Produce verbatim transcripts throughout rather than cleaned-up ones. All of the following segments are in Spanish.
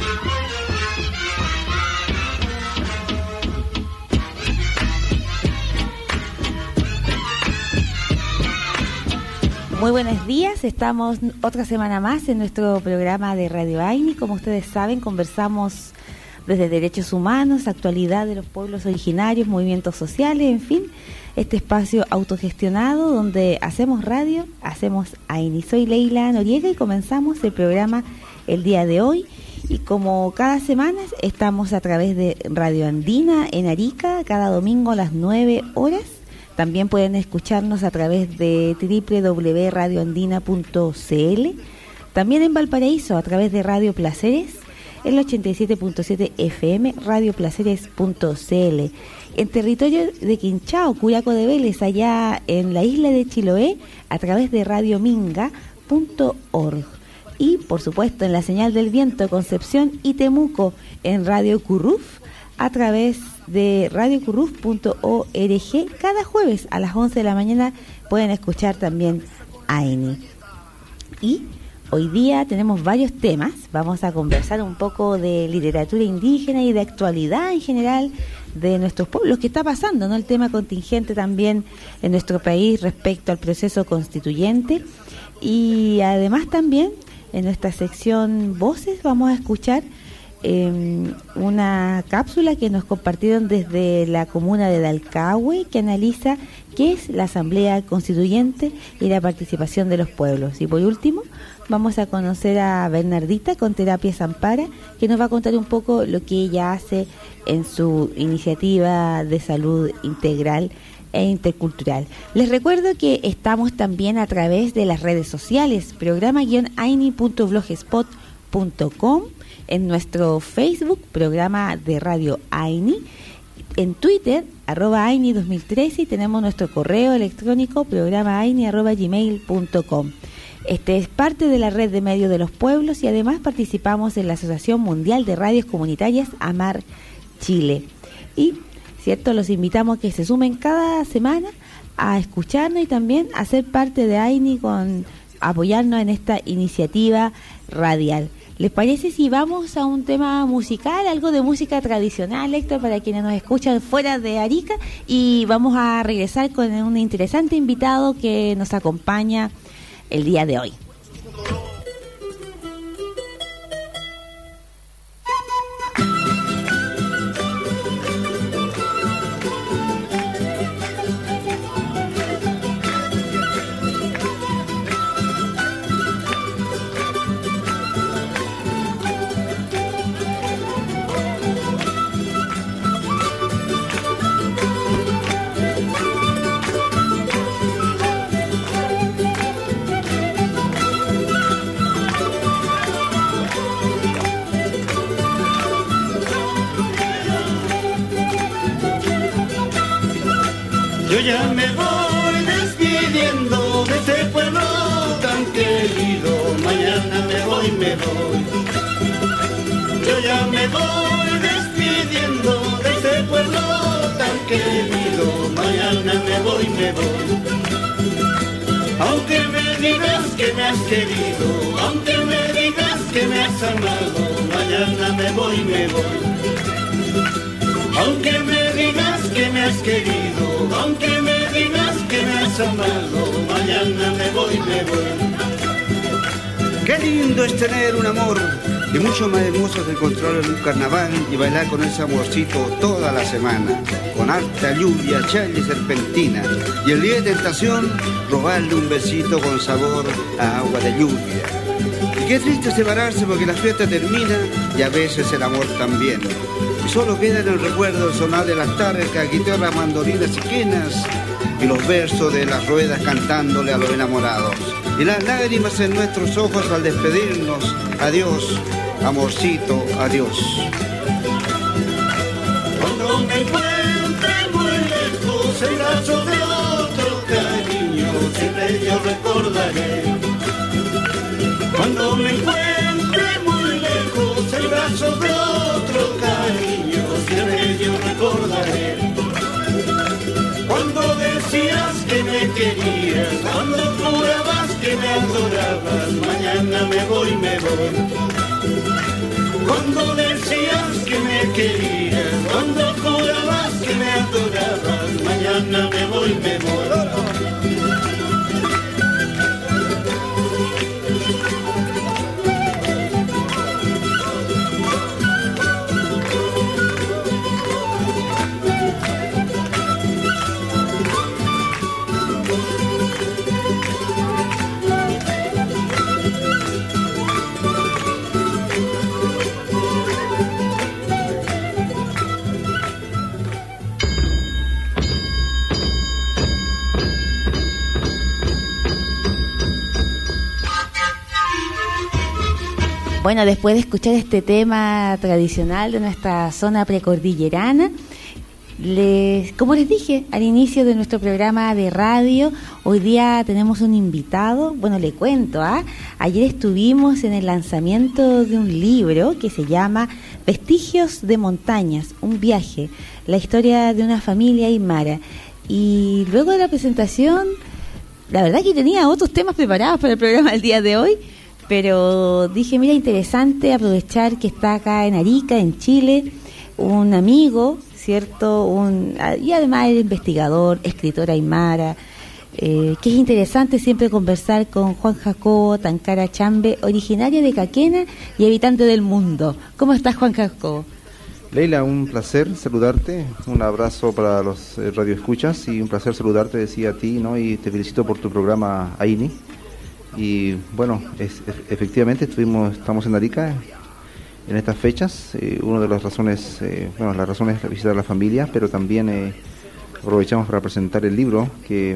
Muy buenos días, estamos otra semana más en nuestro programa de Radio AINI. Como ustedes saben, conversamos desde derechos humanos, actualidad de los pueblos originarios, movimientos sociales, en fin, este espacio autogestionado donde hacemos radio, hacemos AINI. Soy Leila Noriega y comenzamos el programa el día de hoy. Y como cada semana estamos a través de Radio Andina en Arica, cada domingo a las nueve horas. También pueden escucharnos a través de doble u doble u doble u punto radio andina punto c l. También en Valparaíso a través de Radio Placeres, el ochenta y siete punto siete F M, radio placeres punto c l. En territorio de Quinchao, Curaco de Vélez, allá en la isla de Chiloé, a través de radio minga punto org. Y, por supuesto, en la señal del viento, Concepción y Temuco, en Radio Curruf, a través de radio curruf punto org. Cada jueves a las once de la mañana pueden escuchar también AINI. Y hoy día tenemos varios temas. Vamos a conversar un poco de literatura indígena y de actualidad en general de nuestros pueblos, que está pasando, ¿no? El tema contingente también en nuestro país respecto al proceso constituyente. Y además también en nuestra sección Voces vamos a escuchar Eh, una cápsula que nos compartieron desde la comuna de Dalcahue, que analiza qué es la Asamblea Constituyente y la participación de los pueblos. Y por último, vamos a conocer a Bernardita con Terapias Ampara, que nos va a contar un poco lo que ella hace en su iniciativa de salud integral e intercultural. Les recuerdo que estamos también a través de las redes sociales, programa aini punto blogspot punto com, en nuestro Facebook, programa de Radio AINI, en Twitter, arroba AINI dos mil trece, y tenemos nuestro correo electrónico, programa aini arroba gmail punto com. Este es parte de la red de medios de los pueblos y además participamos en la Asociación Mundial de Radios Comunitarias AMAR Chile. Y, cierto, los invitamos a que se sumen cada semana a escucharnos y también a ser parte de AINI, con apoyarnos en esta iniciativa radial. ¿Les parece si vamos a un tema musical, algo de música tradicional, Héctor, para quienes nos escuchan fuera de Arica? Y vamos a regresar con un interesante invitado que nos acompaña el día de hoy. Yo ya me voy despidiendo de este pueblo tan querido, mañana me voy, me voy. Yo ya me voy despidiendo de este pueblo tan querido, mañana me voy, me voy. Aunque me digas que me has querido, aunque me digas que me has amado, mañana me voy, me voy. Aunque me digas que me has querido, aunque me digas que me has amado, mañana me voy, me voy. Qué lindo es tener un amor, y mucho más hermoso es encontrarlo en un carnaval y bailar con ese amorcito toda la semana, con harta lluvia, chaya y serpentina, y el día de tentación, robarle un besito con sabor a agua de lluvia. Y qué triste separarse porque la fiesta termina y a veces el amor también. Y solo queda en el recuerdo el sonar de las tarcas, guitarras, mandolinas y quenas, y los versos de las ruedas cantándole a los enamorados. Y las lágrimas en nuestros ojos al despedirnos. Adiós, amorcito, adiós. Cuando me encuentre muy lejos el brazo de otro cariño, siempre yo recordaré. Cuando me encuentre muy lejos el brazo de otro cariño, siempre yo recordaré. Cuando decías que me querías, cuando jurabas que me adorabas, mañana me voy, me voy. cuando decías que me querías, cuando jurabas que me adorabas, mañana me voy, me voy. Bueno, después de escuchar este tema tradicional de nuestra zona precordillerana, les, como les dije al inicio de nuestro programa de radio, hoy día tenemos un invitado. Bueno, le cuento, ¿ah? Ayer estuvimos en el lanzamiento de un libro que se llama Vestigios de Montañas, un viaje, la historia de una familia aymara. Y luego de la presentación, la verdad que tenía otros temas preparados para el programa del día de hoy, pero dije, mira, interesante aprovechar que está acá en Arica, en Chile, un amigo, ¿cierto? Un, y además es investigador, escritor aymara, eh, que es interesante siempre conversar con Juan Jacobo Tancara Chambe, originario de Caquena y habitante del mundo. ¿Cómo estás, Juan Jacobo? Leila, un placer saludarte, un abrazo para los eh, radioescuchas y un placer saludarte, decía a ti, ¿no? Y te felicito por tu programa AINI. Y bueno, es, es, efectivamente estuvimos, estamos en Arica en estas fechas. Eh, una de las razones, eh, bueno, la razón es visitar a la familia, pero también eh, aprovechamos para presentar el libro, que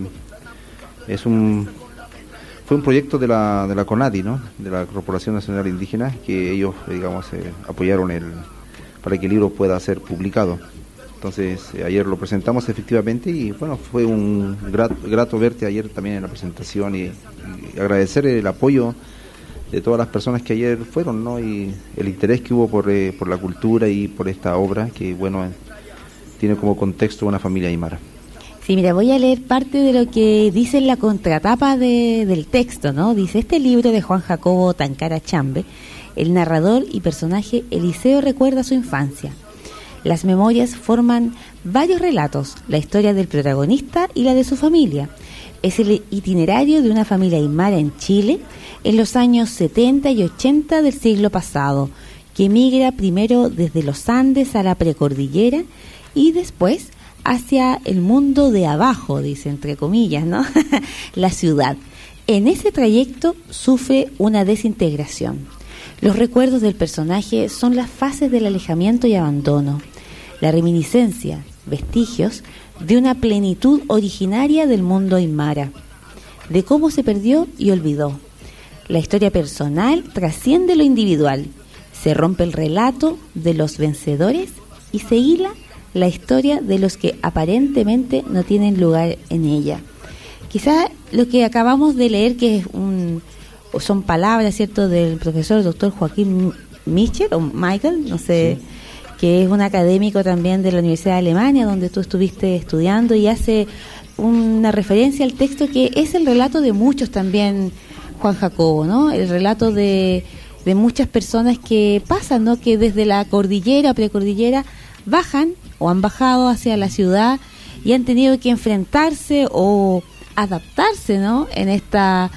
es un fue un proyecto de la de la CONADI, ¿no? De la Corporación Nacional Indígena, que ellos, digamos, eh, apoyaron el para que el libro pueda ser publicado. Entonces, eh, ayer lo presentamos efectivamente y bueno, fue un grato, grato verte ayer también en la presentación y, y agradecer el apoyo de todas las personas que ayer fueron, ¿no? Y el interés que hubo por, eh, por la cultura y por esta obra que, bueno, eh, tiene como contexto una familia aymara. Sí, mira, voy a leer parte de lo que dice en la contratapa de, del texto, ¿no? Dice, este libro de Juan Jacobo Tancara Chambe, el narrador y personaje Eliseo recuerda su infancia. Las memorias forman varios relatos, la historia del protagonista y la de su familia. Es el itinerario de una familia aymara en Chile en los años setenta y ochenta del siglo pasado, que emigra primero desde los Andes a la precordillera y después hacia el mundo de abajo, dice entre comillas, ¿no? La ciudad. En ese trayecto sufre una desintegración. Los recuerdos del personaje son las fases del alejamiento y abandono, la reminiscencia, vestigios de una plenitud originaria del mundo aymara, de cómo se perdió y olvidó. La historia personal trasciende lo individual, se rompe el relato de los vencedores y se hila la historia de los que aparentemente no tienen lugar en ella. Quizá lo que acabamos de leer, que es un son palabras, ¿cierto?, del profesor doctor Joaquín Michel, o Michael, no sé, sí, que es un académico también de la Universidad de Alemania, donde tú estuviste estudiando, y hace una referencia al texto que es el relato de muchos también, Juan Jacobo, ¿no? El relato de, de muchas personas que pasan, ¿no?, que desde la cordillera o precordillera bajan o han bajado hacia la ciudad y han tenido que enfrentarse o adaptarse, ¿no?, en esta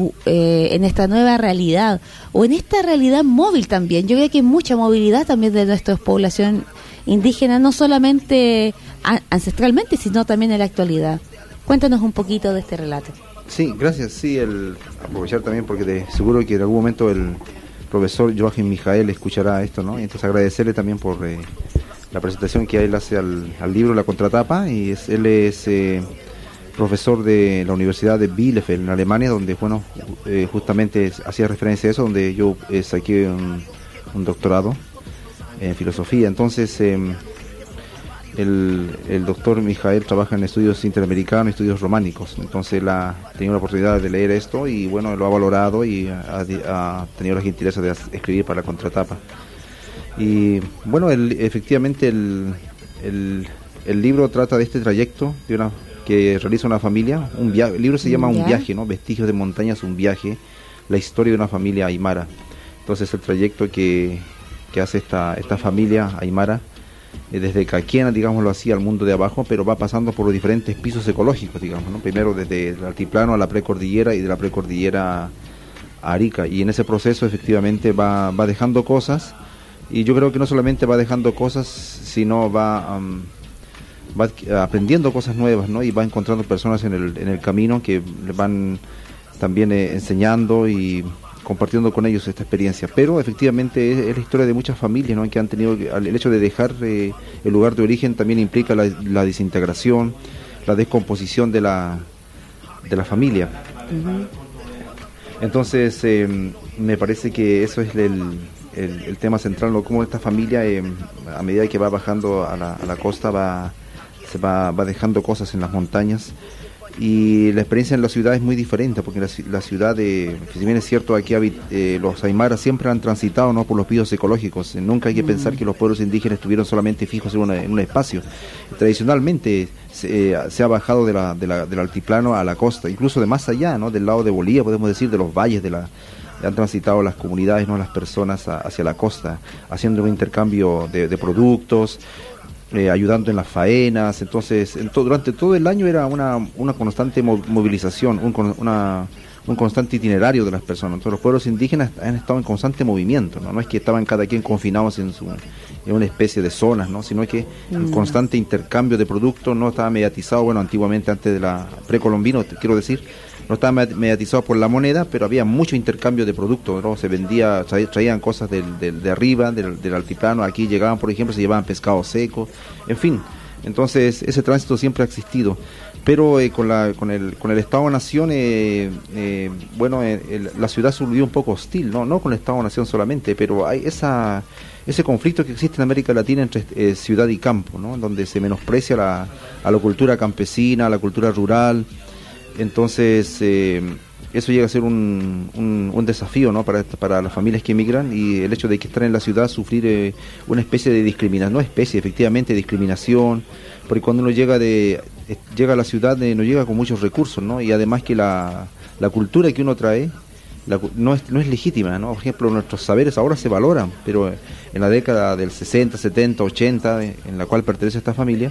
eh, en esta nueva realidad o en esta realidad móvil también. Yo creo que hay mucha movilidad también de nuestra población indígena, no solamente a, ancestralmente, sino también en la actualidad. Cuéntanos un poquito de este relato. Sí, gracias. Sí, el aprovechar también porque de, seguro que en algún momento el profesor Joachim Mijael escuchará esto, ¿no? Y entonces agradecerle también por eh, la presentación que él hace al, al libro, la contratapa, y es, él es eh, profesor de la Universidad de Bielefeld en Alemania, donde, bueno, eh, justamente hacía referencia a eso, donde yo eh, saqué un, un doctorado en filosofía. Entonces, eh, el, el doctor Mijael trabaja en estudios interamericanos, estudios románicos. Entonces, él ha tenido la oportunidad de leer esto y, bueno, lo ha valorado y ha, ha tenido la gentileza de escribir para la contratapa. Y, bueno, el, efectivamente, el, el, el libro trata de este trayecto de una que realiza una familia. Un via- el libro se llama Un viaje, ¿no? Vestigios de Montañas, un viaje, la historia de una familia aymara. Entonces, el trayecto que que hace esta, esta familia aymara, eh, desde Caquiena, digámoslo así, al mundo de abajo, pero va pasando por los diferentes pisos ecológicos, digamos, ¿no? Primero desde el altiplano a la precordillera y de la precordillera a Arica, y en ese proceso efectivamente va, va dejando cosas, y yo creo que no solamente va dejando cosas, sino va... Um, va aprendiendo cosas nuevas, ¿no? Y va encontrando personas en el, en el camino que le van también eh, enseñando y compartiendo con ellos esta experiencia. Pero efectivamente es, es la historia de muchas familias, ¿no? Que han tenido, el hecho de dejar eh, el lugar de origen también implica la, la desintegración, la descomposición de la, de la familia. Uh-huh. Entonces eh, me parece que eso es el, el, el tema central, ¿no? Cómo esta familia eh, a medida que va bajando a la, a la costa va se va, va dejando cosas en las montañas, y la experiencia en la ciudad es muy diferente, porque la, la ciudad, de, si bien es cierto, aquí eh, los aymaras siempre han transitado, ¿no?, por los pisos ecológicos. Nunca hay que mm. pensar que los pueblos indígenas estuvieron solamente fijos en, una, en un espacio. Tradicionalmente se, eh, se ha bajado de la, de la, del altiplano a la costa, incluso de más allá, ¿no?, del lado de Bolivia, podemos decir, de los valles, de la han transitado las comunidades, ¿no?, las personas a, hacia la costa, haciendo un intercambio de, de productos, Eh, ayudando en las faenas. Entonces en to, durante todo el año era una, una constante movilización, un, una, un constante itinerario de las personas. Entonces los pueblos indígenas han estado en constante movimiento, no, no es que estaban cada quien confinados en, su, en una especie de zonas, ¿no?, sino que mm. en constante intercambio de productos. No estaba mediatizado, bueno, antiguamente, antes de la precolombino, quiero decir, no estaba mediatizado por la moneda, pero había mucho intercambio de productos, ¿no? Se vendía, tra, traían cosas del, del, de arriba, del, del altiplano, aquí llegaban, por ejemplo, se llevaban pescado seco, en fin. Entonces ese tránsito siempre ha existido, pero eh, con, la, con, el, con el Estado-Nación, eh, eh, bueno, eh, el, la ciudad se volvió un poco hostil, no, no con el Estado-Nación solamente, pero hay esa... ese conflicto que existe en América Latina entre eh, ciudad y campo, ¿no?, donde se menosprecia la, a la cultura campesina, a la cultura rural. Entonces eh, eso llega a ser un, un, un desafío, ¿no?, para, para las familias que emigran, y el hecho de que estar en la ciudad sufrir eh, una especie de discriminación, no especie, efectivamente discriminación, porque cuando uno llega de eh, llega a la ciudad eh, no llega con muchos recursos, ¿no?, y además que la, la cultura que uno trae la, no, es, no es legítima, ¿no? Por ejemplo, nuestros saberes ahora se valoran, pero en la década del sesenta, setenta, ochenta, en la cual pertenece esta familia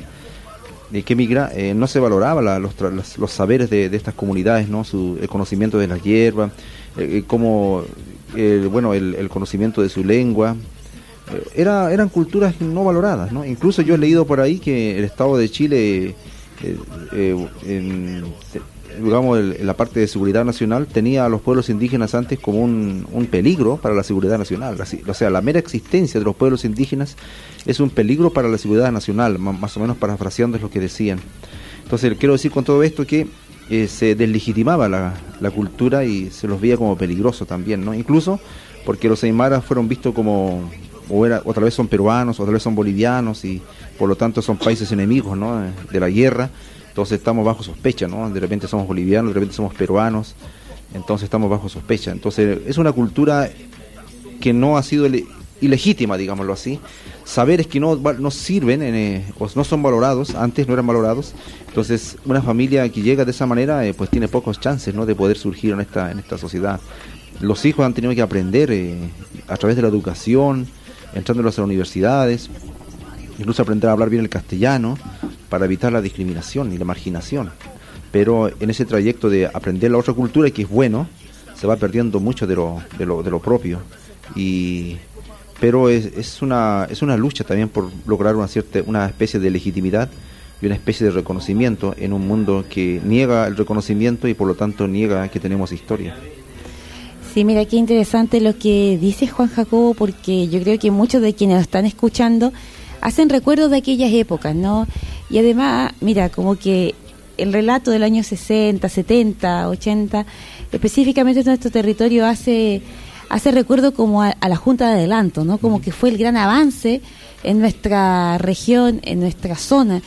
de que emigra, eh, no se valoraba la, los, los, los saberes de, de estas comunidades, ¿no?, su, el conocimiento de las hierbas, eh, como eh, bueno, el, el conocimiento de su lengua. Eh, era, eran culturas no valoradas, ¿no? Incluso yo he leído por ahí que el Estado de Chile, eh, eh, en, digamos, el, en la parte de seguridad nacional, tenía a los pueblos indígenas antes como un, un peligro para la seguridad nacional. Así, o sea, la mera existencia de los pueblos indígenas es un peligro para la seguridad nacional, más o menos parafraseando es lo que decían. Entonces quiero decir con todo esto que eh, se deslegitimaba la, la cultura y se los veía como peligroso también, ¿no? Incluso porque los aymaras fueron vistos como, o, era, o tal vez son peruanos, o tal vez son bolivianos, y por lo tanto son países enemigos, ¿no?, de la guerra. Entonces estamos bajo sospecha, ¿no? De repente somos bolivianos, de repente somos peruanos, entonces estamos bajo sospecha. Entonces es una cultura que no ha sido ilegítima, digámoslo así. Saberes que no, no sirven, eh, o no son valorados, antes no eran valorados. Entonces una familia que llega de esa manera, eh, pues tiene pocos chances, ¿no?, de poder surgir en esta, en esta sociedad. Los hijos han tenido que aprender eh, a través de la educación, entrándolos a las universidades, incluso aprender a hablar bien el castellano, para evitar la discriminación y la marginación. Pero en ese trayecto de aprender la otra cultura, que es bueno, se va perdiendo mucho de lo, de lo, de lo propio. Y pero es, es una es una lucha también por lograr una cierta una especie de legitimidad y una especie de reconocimiento en un mundo que niega el reconocimiento y por lo tanto niega que tenemos historia. Sí, mira qué interesante lo que dice Juan Jacobo, porque yo creo que muchos de quienes nos están escuchando hacen recuerdos de aquellas épocas, ¿no? Y además, mira, como que el relato del año sesenta, setenta, ochenta, específicamente en nuestro territorio hace hace recuerdo como a, a la Junta de Adelanto, ¿no? Como que fue el gran avance en nuestra región, en nuestra zona.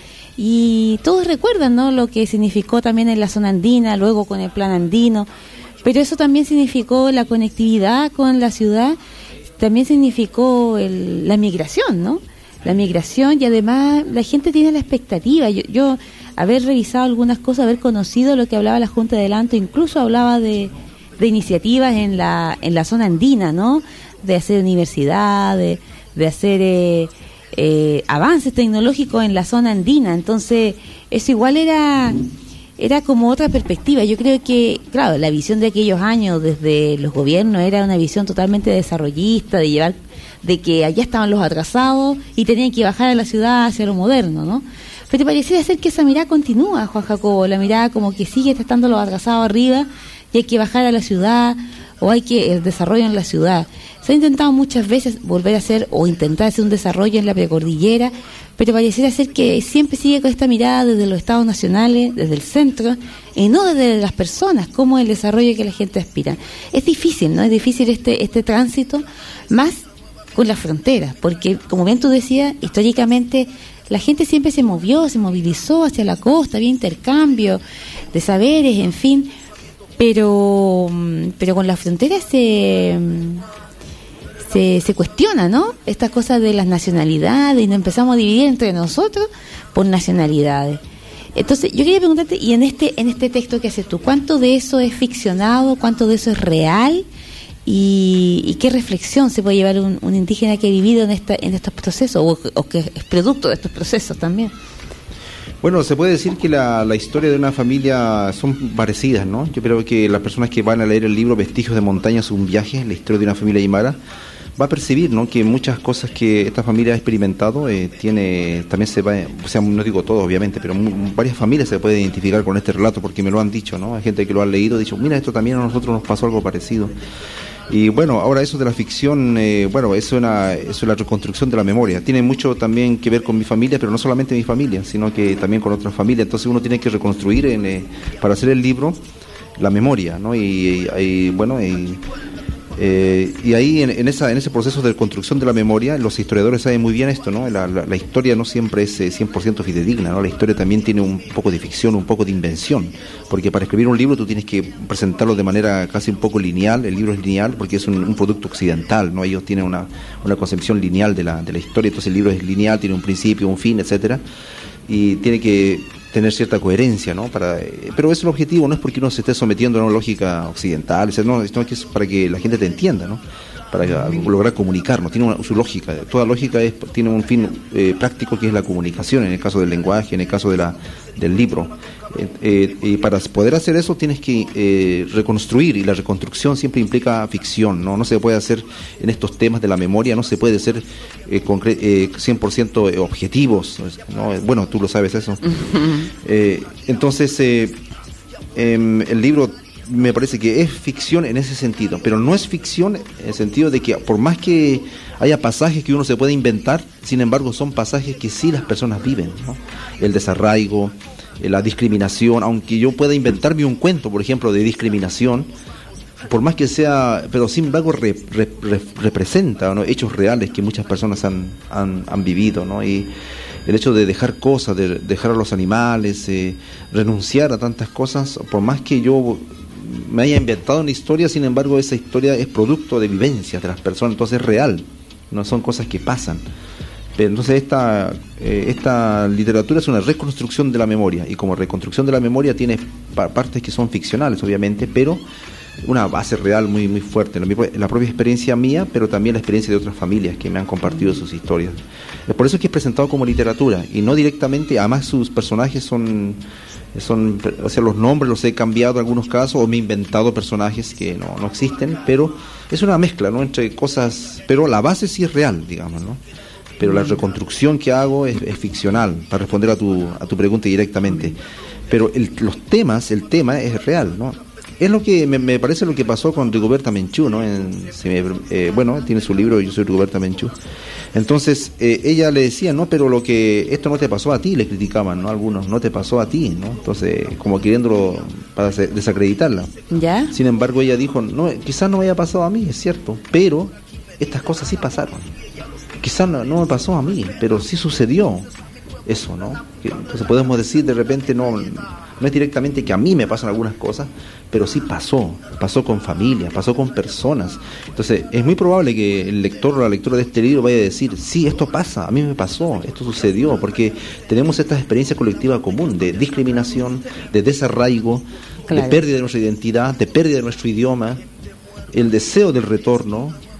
Y todos recuerdan, ¿no?, lo que significó también en la zona andina, luego con el plan andino. Pero eso también significó la conectividad con la ciudad, también significó el, la migración, ¿no? La migración, y además la gente tiene la expectativa. Yo, yo haber revisado algunas cosas, haber conocido lo que hablaba la Junta de Adelanto, incluso hablaba de, de iniciativas en la en la zona andina, ¿no?, de hacer universidad, de, de hacer eh, eh, avances tecnológicos en la zona andina. Entonces, eso igual era era como otra perspectiva. Yo creo que, claro, la visión de aquellos años desde los gobiernos era una visión totalmente desarrollista, de llevar, de que allá estaban los atrasados y tenían que bajar a la ciudad hacia lo moderno, ¿no? Pero pareciera ser que esa mirada continúa, Juan Jacobo, la mirada como que sigue estando los atrasados arriba y hay que bajar a la ciudad, o hay que el desarrollo en la ciudad. Se ha intentado muchas veces volver a hacer o intentar hacer un desarrollo en la precordillera, pero pareciera ser que siempre sigue con esta mirada desde los estados nacionales, desde el centro, y no desde las personas, como el desarrollo que la gente aspira. Es difícil, ¿no? Es difícil este este tránsito, más con las fronteras, porque, como bien tú decías, históricamente la gente siempre se movió, se movilizó hacia la costa, había intercambio de saberes, en fin, pero pero con las fronteras se, se se cuestiona, ¿no? Estas cosas de las nacionalidades, y nos empezamos a dividir entre nosotros por nacionalidades. Entonces, yo quería preguntarte, y en este en este texto que haces tú, ¿cuánto de eso es ficcionado, cuánto de eso es real? Y, y qué reflexión se puede llevar un, un indígena que ha vivido en esta en estos procesos, o, o que es producto de estos procesos también. Bueno, se puede decir que la, la historia de una familia son parecidas, ¿no? Yo creo que las personas que van a leer el libro Vestigios de Montañas, un viaje, la historia de una familia aymara, va a percibir, ¿no?, que muchas cosas que esta familia ha experimentado eh, tiene, también se va, o sea, no digo todo obviamente, pero m- varias familias se pueden identificar con este relato porque me lo han dicho, ¿no? Hay gente que lo ha leído y ha dicho, mira, esto también a nosotros nos pasó algo parecido. Y bueno, ahora eso de la ficción, eh, bueno, es una, es la reconstrucción de la memoria. Tiene mucho también que ver con mi familia, pero no solamente mi familia, sino que también con otras familias. Entonces uno tiene que reconstruir en, eh, para hacer el libro la memoria, ¿no? Y, y, y bueno, y, eh, y ahí en, en esa en ese proceso de construcción de la memoria, los historiadores saben muy bien esto, ¿no? La, la, la historia no siempre es eh, cien por ciento fidedigna, ¿no? La historia también tiene un poco de ficción, un poco de invención, porque para escribir un libro tú tienes que presentarlo de manera casi un poco lineal. El libro es lineal porque es un, un producto occidental, ¿no? Ellos tienen una, una concepción lineal de la, de la historia, entonces el libro es lineal, tiene un principio, un fin, etcétera, y tiene que tener cierta coherencia, ¿no? Para, eh, pero es el objetivo, no es porque uno se esté sometiendo a una lógica occidental, o sea, no, esto es para que la gente te entienda, ¿no? Para lograr comunicarnos, tiene una, su lógica, toda lógica es, tiene un fin eh, práctico, que es la comunicación, en el caso del lenguaje, en el caso de la, del libro. Eh, eh, y para poder hacer eso tienes que eh, reconstruir, y la reconstrucción siempre implica ficción, ¿no? No se puede hacer en estos temas de la memoria, no se puede ser eh, concre- eh, cien por ciento objetivos, ¿no? Bueno, tú lo sabes eso. Eh, entonces, eh, eh, el libro me parece que es ficción en ese sentido, pero no es ficción en el sentido de que por más que haya pasajes que uno se puede inventar, sin embargo son pasajes que sí las personas viven, ¿no? El desarraigo, la discriminación, aunque yo pueda inventarme un cuento, por ejemplo, de discriminación, por más que sea, pero sin embargo re, re, re, representa, ¿no?, hechos reales que muchas personas han, han, han vivido, ¿no? Y el hecho de dejar cosas, de dejar a los animales, eh, renunciar a tantas cosas, por más que yo me haya inventado una historia, sin embargo esa historia es producto de vivencias de las personas, entonces es real, no son cosas que pasan. Pero entonces esta eh, esta literatura es una reconstrucción de la memoria, y como reconstrucción de la memoria tiene pa- partes que son ficcionales obviamente, pero una base real muy muy fuerte, la, la propia experiencia mía, pero también la experiencia de otras familias que me han compartido sus historias. Es por eso es que es presentado como literatura y no directamente. Además sus personajes son son, o sea, los nombres los he cambiado en algunos casos, o me he inventado personajes que no, no existen, pero es una mezcla, ¿no?, entre cosas, pero la base sí es real, digamos, ¿no? Pero la reconstrucción que hago es, es ficcional, para responder a tu a tu pregunta directamente. Pero el, los temas, el tema es real, ¿no? Es lo que me, me parece lo que pasó con Rigoberta Menchú, ¿no? En, se me, eh, bueno, tiene su libro Yo soy Rigoberta Menchú. Entonces, eh, ella le decía, no, pero lo que esto no te pasó a ti, le criticaban, ¿no? Algunos, no te pasó a ti, ¿no? Entonces, como queriéndolo para desacreditarla. ¿Ya? Sin embargo, ella dijo, no, quizás no me haya pasado a mí, es cierto, pero estas cosas sí pasaron. Quizás no, no me pasó a mí, pero sí sucedió eso, ¿no? Entonces podemos decir de repente, no, no es directamente que a mí me pasan algunas cosas, pero sí pasó, pasó con familias, pasó con personas. Entonces es muy probable que el lector o la lectora de este libro vaya a decir, sí, esto pasa, a mí me pasó, esto sucedió, porque tenemos esta experiencia colectiva común de discriminación, de desarraigo, claro, de pérdida de nuestra identidad, de pérdida de nuestro idioma, el deseo del retorno,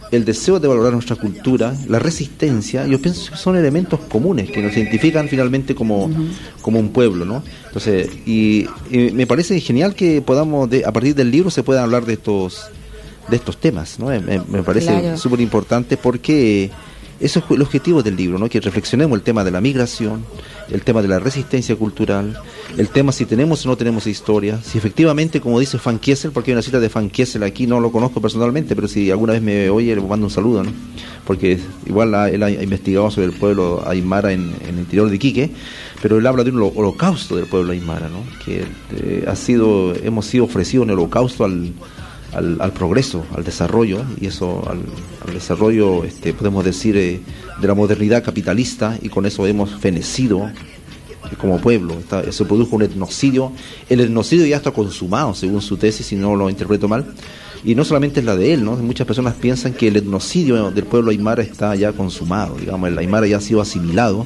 el deseo de valorar nuestra cultura, la resistencia, yo pienso que son elementos comunes que nos identifican finalmente como, uh-huh. como un pueblo, ¿no? Entonces, y, y me parece genial que podamos, de, a partir del libro se puedan hablar de estos de estos temas, ¿no? Me, me parece claro. súper importante porque eso es el objetivo del libro, ¿no? Que reflexionemos el tema de la migración, el tema de la resistencia cultural, el tema si tenemos o no tenemos historia, si efectivamente, como dice Van Kiesel, porque hay una cita de Van Kiesel aquí, no lo conozco personalmente, pero si alguna vez me oye, le mando un saludo, ¿no? Porque igual la, él ha investigado sobre el pueblo aymara en, en el interior de Iquique, pero él habla de un holocausto del pueblo aymara, ¿no? Que eh, ha sido, hemos sido ofrecidos un holocausto al Al, al progreso, al desarrollo, y eso al, al desarrollo, este, podemos decir, eh, de la modernidad capitalista, y con eso hemos fenecido eh, como pueblo. Está, se produjo un etnocidio. El etnocidio ya está consumado, según su tesis, si no lo interpreto mal, y no solamente es la de él, ¿no? Muchas personas piensan que el etnocidio del pueblo aymara está ya consumado, digamos, el aymara ya ha sido asimilado,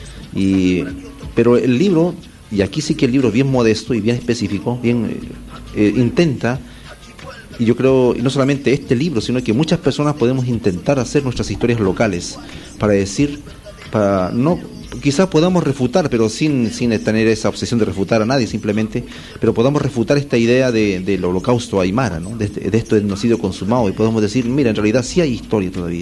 y, pero el libro, y aquí sí que el libro es bien modesto y bien específico, bien eh, eh, intenta. Y yo creo, y no solamente este libro, sino que muchas personas podemos intentar hacer nuestras historias locales para decir, para no, quizás podamos refutar, pero sin sin tener esa obsesión de refutar a nadie simplemente, pero podamos refutar esta idea de, del holocausto aymara, ¿no? De, este, de esto etnocidio consumado, y podemos decir, mira, en realidad sí hay historia todavía.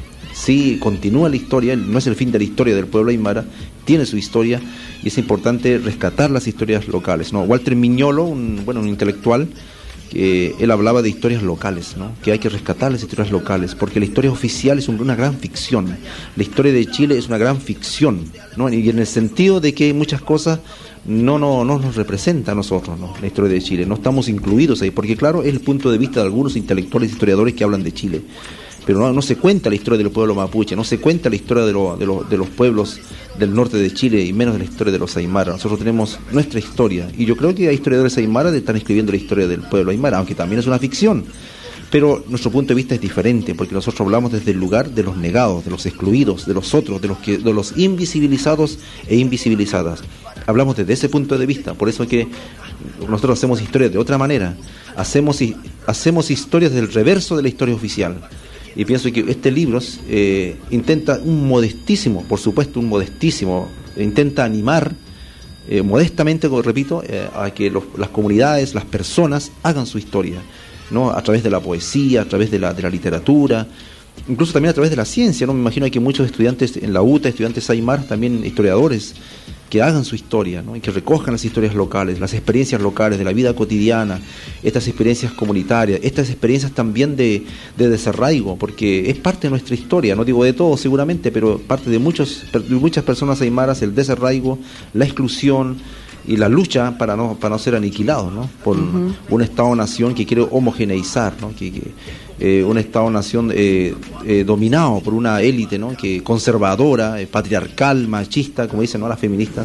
Sí continúa la historia, no es el fin de la historia del pueblo aymara, tiene su historia, y es importante rescatar las historias locales, ¿no? Walter Miñolo, un, bueno, un intelectual, que él hablaba de historias locales, ¿no? Que hay que rescatar las historias locales, porque la historia oficial es una gran ficción. La historia de Chile es una gran ficción, ¿no? Y en el sentido de que muchas cosas no, no, no nos representa a nosotros, ¿no? La historia de Chile, no estamos incluidos ahí, porque claro, es el punto de vista de algunos intelectuales, historiadores que hablan de Chile, pero no, no se cuenta la historia del pueblo mapuche, no se cuenta la historia de, lo, de, lo, de los pueblos del norte de Chile, y menos de la historia de los aymaras. Nosotros tenemos nuestra historia, y yo creo que hay historiadores aymaras que están escribiendo la historia del pueblo aymara, aunque también es una ficción, pero nuestro punto de vista es diferente, porque nosotros hablamos desde el lugar de los negados, de los excluidos, de los otros, de los que, de los invisibilizados e invisibilizadas. Hablamos desde ese punto de vista, por eso es que nosotros hacemos historia de otra manera, hacemos, hacemos historias del reverso de la historia oficial. Y pienso que este libro eh, intenta un modestísimo, por supuesto un modestísimo, intenta animar eh, modestamente, como repito, eh, a que los, las comunidades, las personas hagan su historia, ¿no? A través de la poesía, a través de la, de la literatura, incluso también a través de la ciencia, ¿no? Me imagino que muchos estudiantes en la U T A, estudiantes aymar, también historiadores, que hagan su historia, ¿no? Y que recojan las historias locales, las experiencias locales de la vida cotidiana, estas experiencias comunitarias, estas experiencias también de, de desarraigo, porque es parte de nuestra historia, no digo de todo seguramente, pero parte de, muchos, de muchas personas aymaras, el desarraigo, la exclusión y la lucha para no para no ser aniquilados, ¿no? Por uh-huh. un Estado-nación que quiere homogeneizar, ¿no? que, que eh, un Estado-nación eh, eh, dominado por una élite, ¿no? Que conservadora, eh, patriarcal, machista, como dicen, ¿no? Las feministas.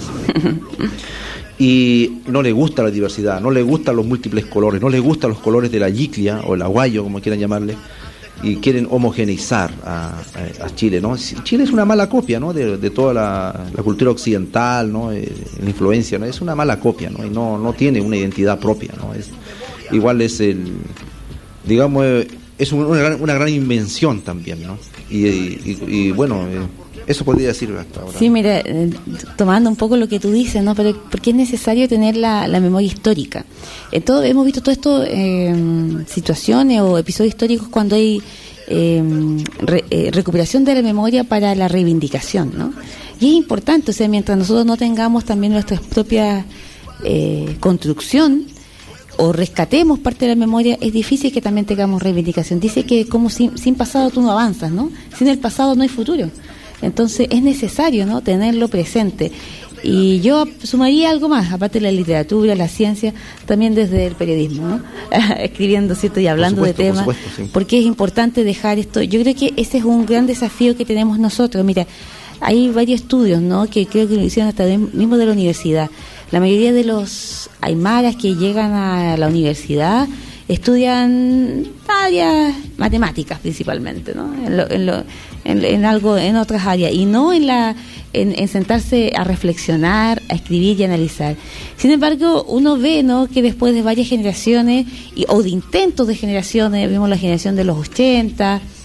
Y no le gusta la diversidad, no le gustan los múltiples colores, no le gustan los colores de la yiclia o el aguayo, como quieran llamarle, y quieren homogeneizar a, a, a Chile, ¿no? Chile es una mala copia, ¿no? de, de toda la, la cultura occidental, ¿no? Eh, la influencia, ¿no? Es una mala copia, ¿no? Y no, no tiene una identidad propia, ¿no? Es, igual es el, digamos, es un, una, gran, una gran invención también, ¿no? Y, y, y bueno, eh, eso podría decir hasta ahora. Sí, mira, eh, tomando un poco lo que tú dices, ¿no? Pero porque es necesario tener la, la memoria histórica. En todo, hemos visto todo esto, eh, situaciones o episodios históricos cuando hay eh, re, eh, recuperación de la memoria para la reivindicación, ¿no? Y es importante, o sea, mientras nosotros no tengamos también nuestra propia eh, construcción o rescatemos parte de la memoria, es difícil que también tengamos reivindicación. Dice que como sin, sin pasado tú no avanzas, ¿no? Sin el pasado no hay futuro. Entonces es necesario, ¿no? Tenerlo presente. Y yo sumaría algo más, aparte de la literatura, la ciencia, también desde el periodismo, ¿no? Escribiendo, ¿cierto? Y hablando supuesto, de temas, por supuesto, sí. Porque es importante dejar esto. Yo creo que ese es un gran desafío que tenemos nosotros. Mira, hay varios estudios, ¿no? Que creo que lo hicieron hasta mismo de la universidad. La mayoría de los aymaras que llegan a la universidad estudian áreas matemáticas principalmente, ¿no? En, lo, en, lo, en, en algo, en otras áreas, y no en la en, en sentarse a reflexionar, a escribir y analizar. Sin embargo, uno ve, ¿no? Que después de varias generaciones y, o de intentos de generaciones, vemos la generación de los ochenta,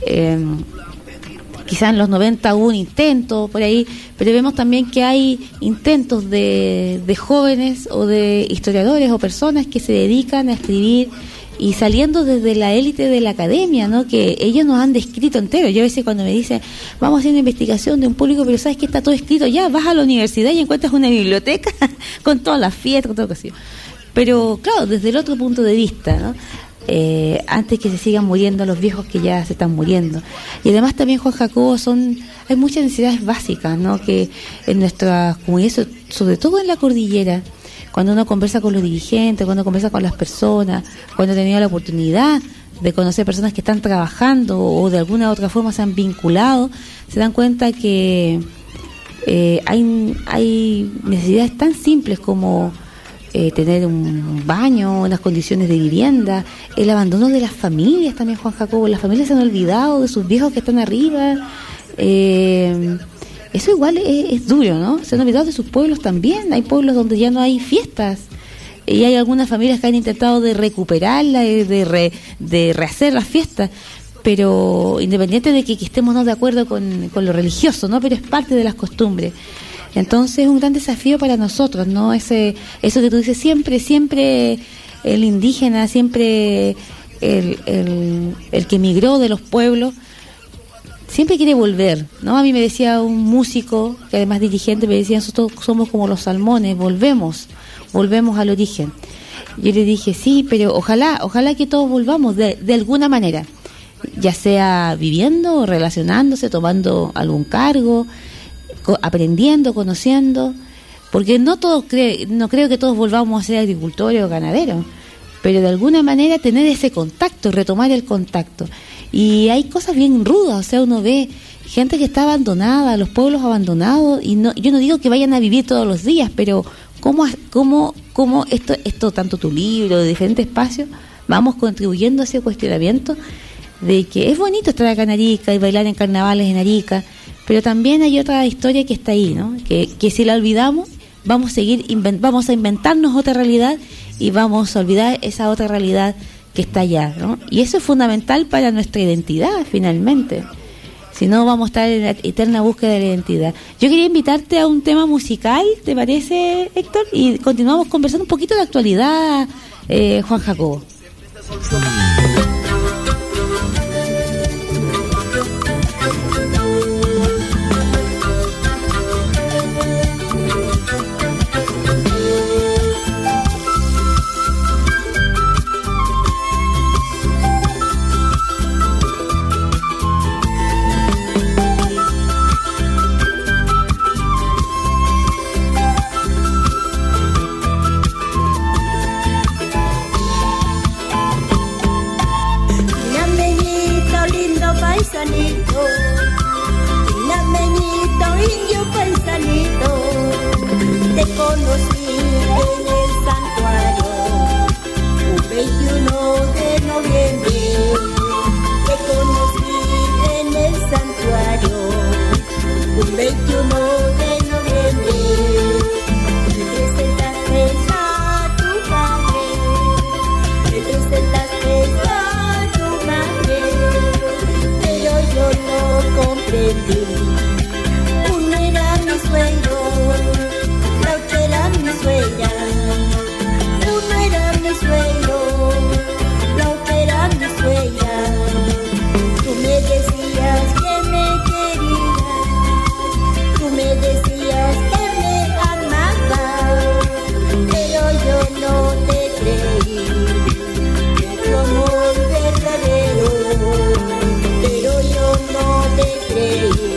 Eh, quizás en los noventa hubo un intento por ahí, pero vemos también que hay intentos de, de jóvenes o de historiadores o personas que se dedican a escribir y saliendo desde la élite de la academia, ¿no? Que ellos nos han descrito entero. Yo a veces cuando me dicen, vamos a hacer una investigación de un público, pero sabes que está todo escrito, ya vas a la universidad y encuentras una biblioteca con todas las fiestas, con todo lo que sea. Pero claro, desde el otro punto de vista, ¿no? Eh, antes que se sigan muriendo los viejos que ya se están muriendo. Y además también, Juan Jacobo, son hay muchas necesidades básicas, ¿no? Que en nuestras comunidades, sobre todo en la cordillera, cuando uno conversa con los dirigentes, cuando conversa con las personas, cuando he tenido la oportunidad de conocer personas que están trabajando o de alguna u otra forma se han vinculado, se dan cuenta que eh, hay, hay necesidades tan simples como eh, tener un baño, unas condiciones de vivienda, el abandono de las familias también, Juan Jacobo. Las familias se han olvidado de sus viejos que están arriba. Eh, Eso igual es, es duro, ¿no? Se han olvidado de sus pueblos también. Hay pueblos donde ya no hay fiestas. Y hay algunas familias que han intentado de recuperarla, de, re, de rehacer las fiestas. Pero independiente de que, que estemos no de acuerdo con, con lo religioso, ¿no? Pero es parte de las costumbres. Entonces es un gran desafío para nosotros, ¿no? Ese, eso que tú dices, siempre, siempre el indígena, siempre el, el, el que emigró de los pueblos, siempre quiere volver, ¿no? A mí me decía un músico, que además dirigente, me decía, nosotros somos como los salmones, volvemos, volvemos al origen. Yo le dije, sí, pero ojalá, ojalá que todos volvamos de, de alguna manera, ya sea viviendo, relacionándose, tomando algún cargo, co- aprendiendo, conociendo, porque no todos cre- no creo que todos volvamos a ser agricultores o ganaderos, pero de alguna manera tener ese contacto, retomar el contacto. Y hay cosas bien rudas, o sea, uno ve gente que está abandonada, los pueblos abandonados, y no, yo no digo que vayan a vivir todos los días, pero cómo, cómo, cómo esto, esto, tanto tu libro, de diferentes espacios, vamos contribuyendo a ese cuestionamiento de que es bonito estar acá en Arica y bailar en carnavales en Arica, pero también hay otra historia que está ahí, ¿no? Que, que si la olvidamos, vamos a seguir invent- vamos a inventarnos otra realidad y vamos a olvidar esa otra realidad que está allá, ¿no? Y eso es fundamental para nuestra identidad, finalmente. Si no, vamos a estar en la eterna búsqueda de la identidad. Yo quería invitarte a un tema musical, ¿te parece, Héctor? Y continuamos conversando un poquito de actualidad, eh, Juan Jacobo. Te conocí en el santuario un veintiuno de noviembre. Te conocí en el santuario un veintiuno de noviembre. Me presentaste a tu madre, me presentaste a tu madre, pero yo no comprendí. Uno era mi suegro, la otra era mi suegra. Uno era mi suegro, la otra era mi suegra. Tú me decías que me querías, tú me decías que me amabas, pero yo no te creí. Tu amor verdadero, pero yo no te creí.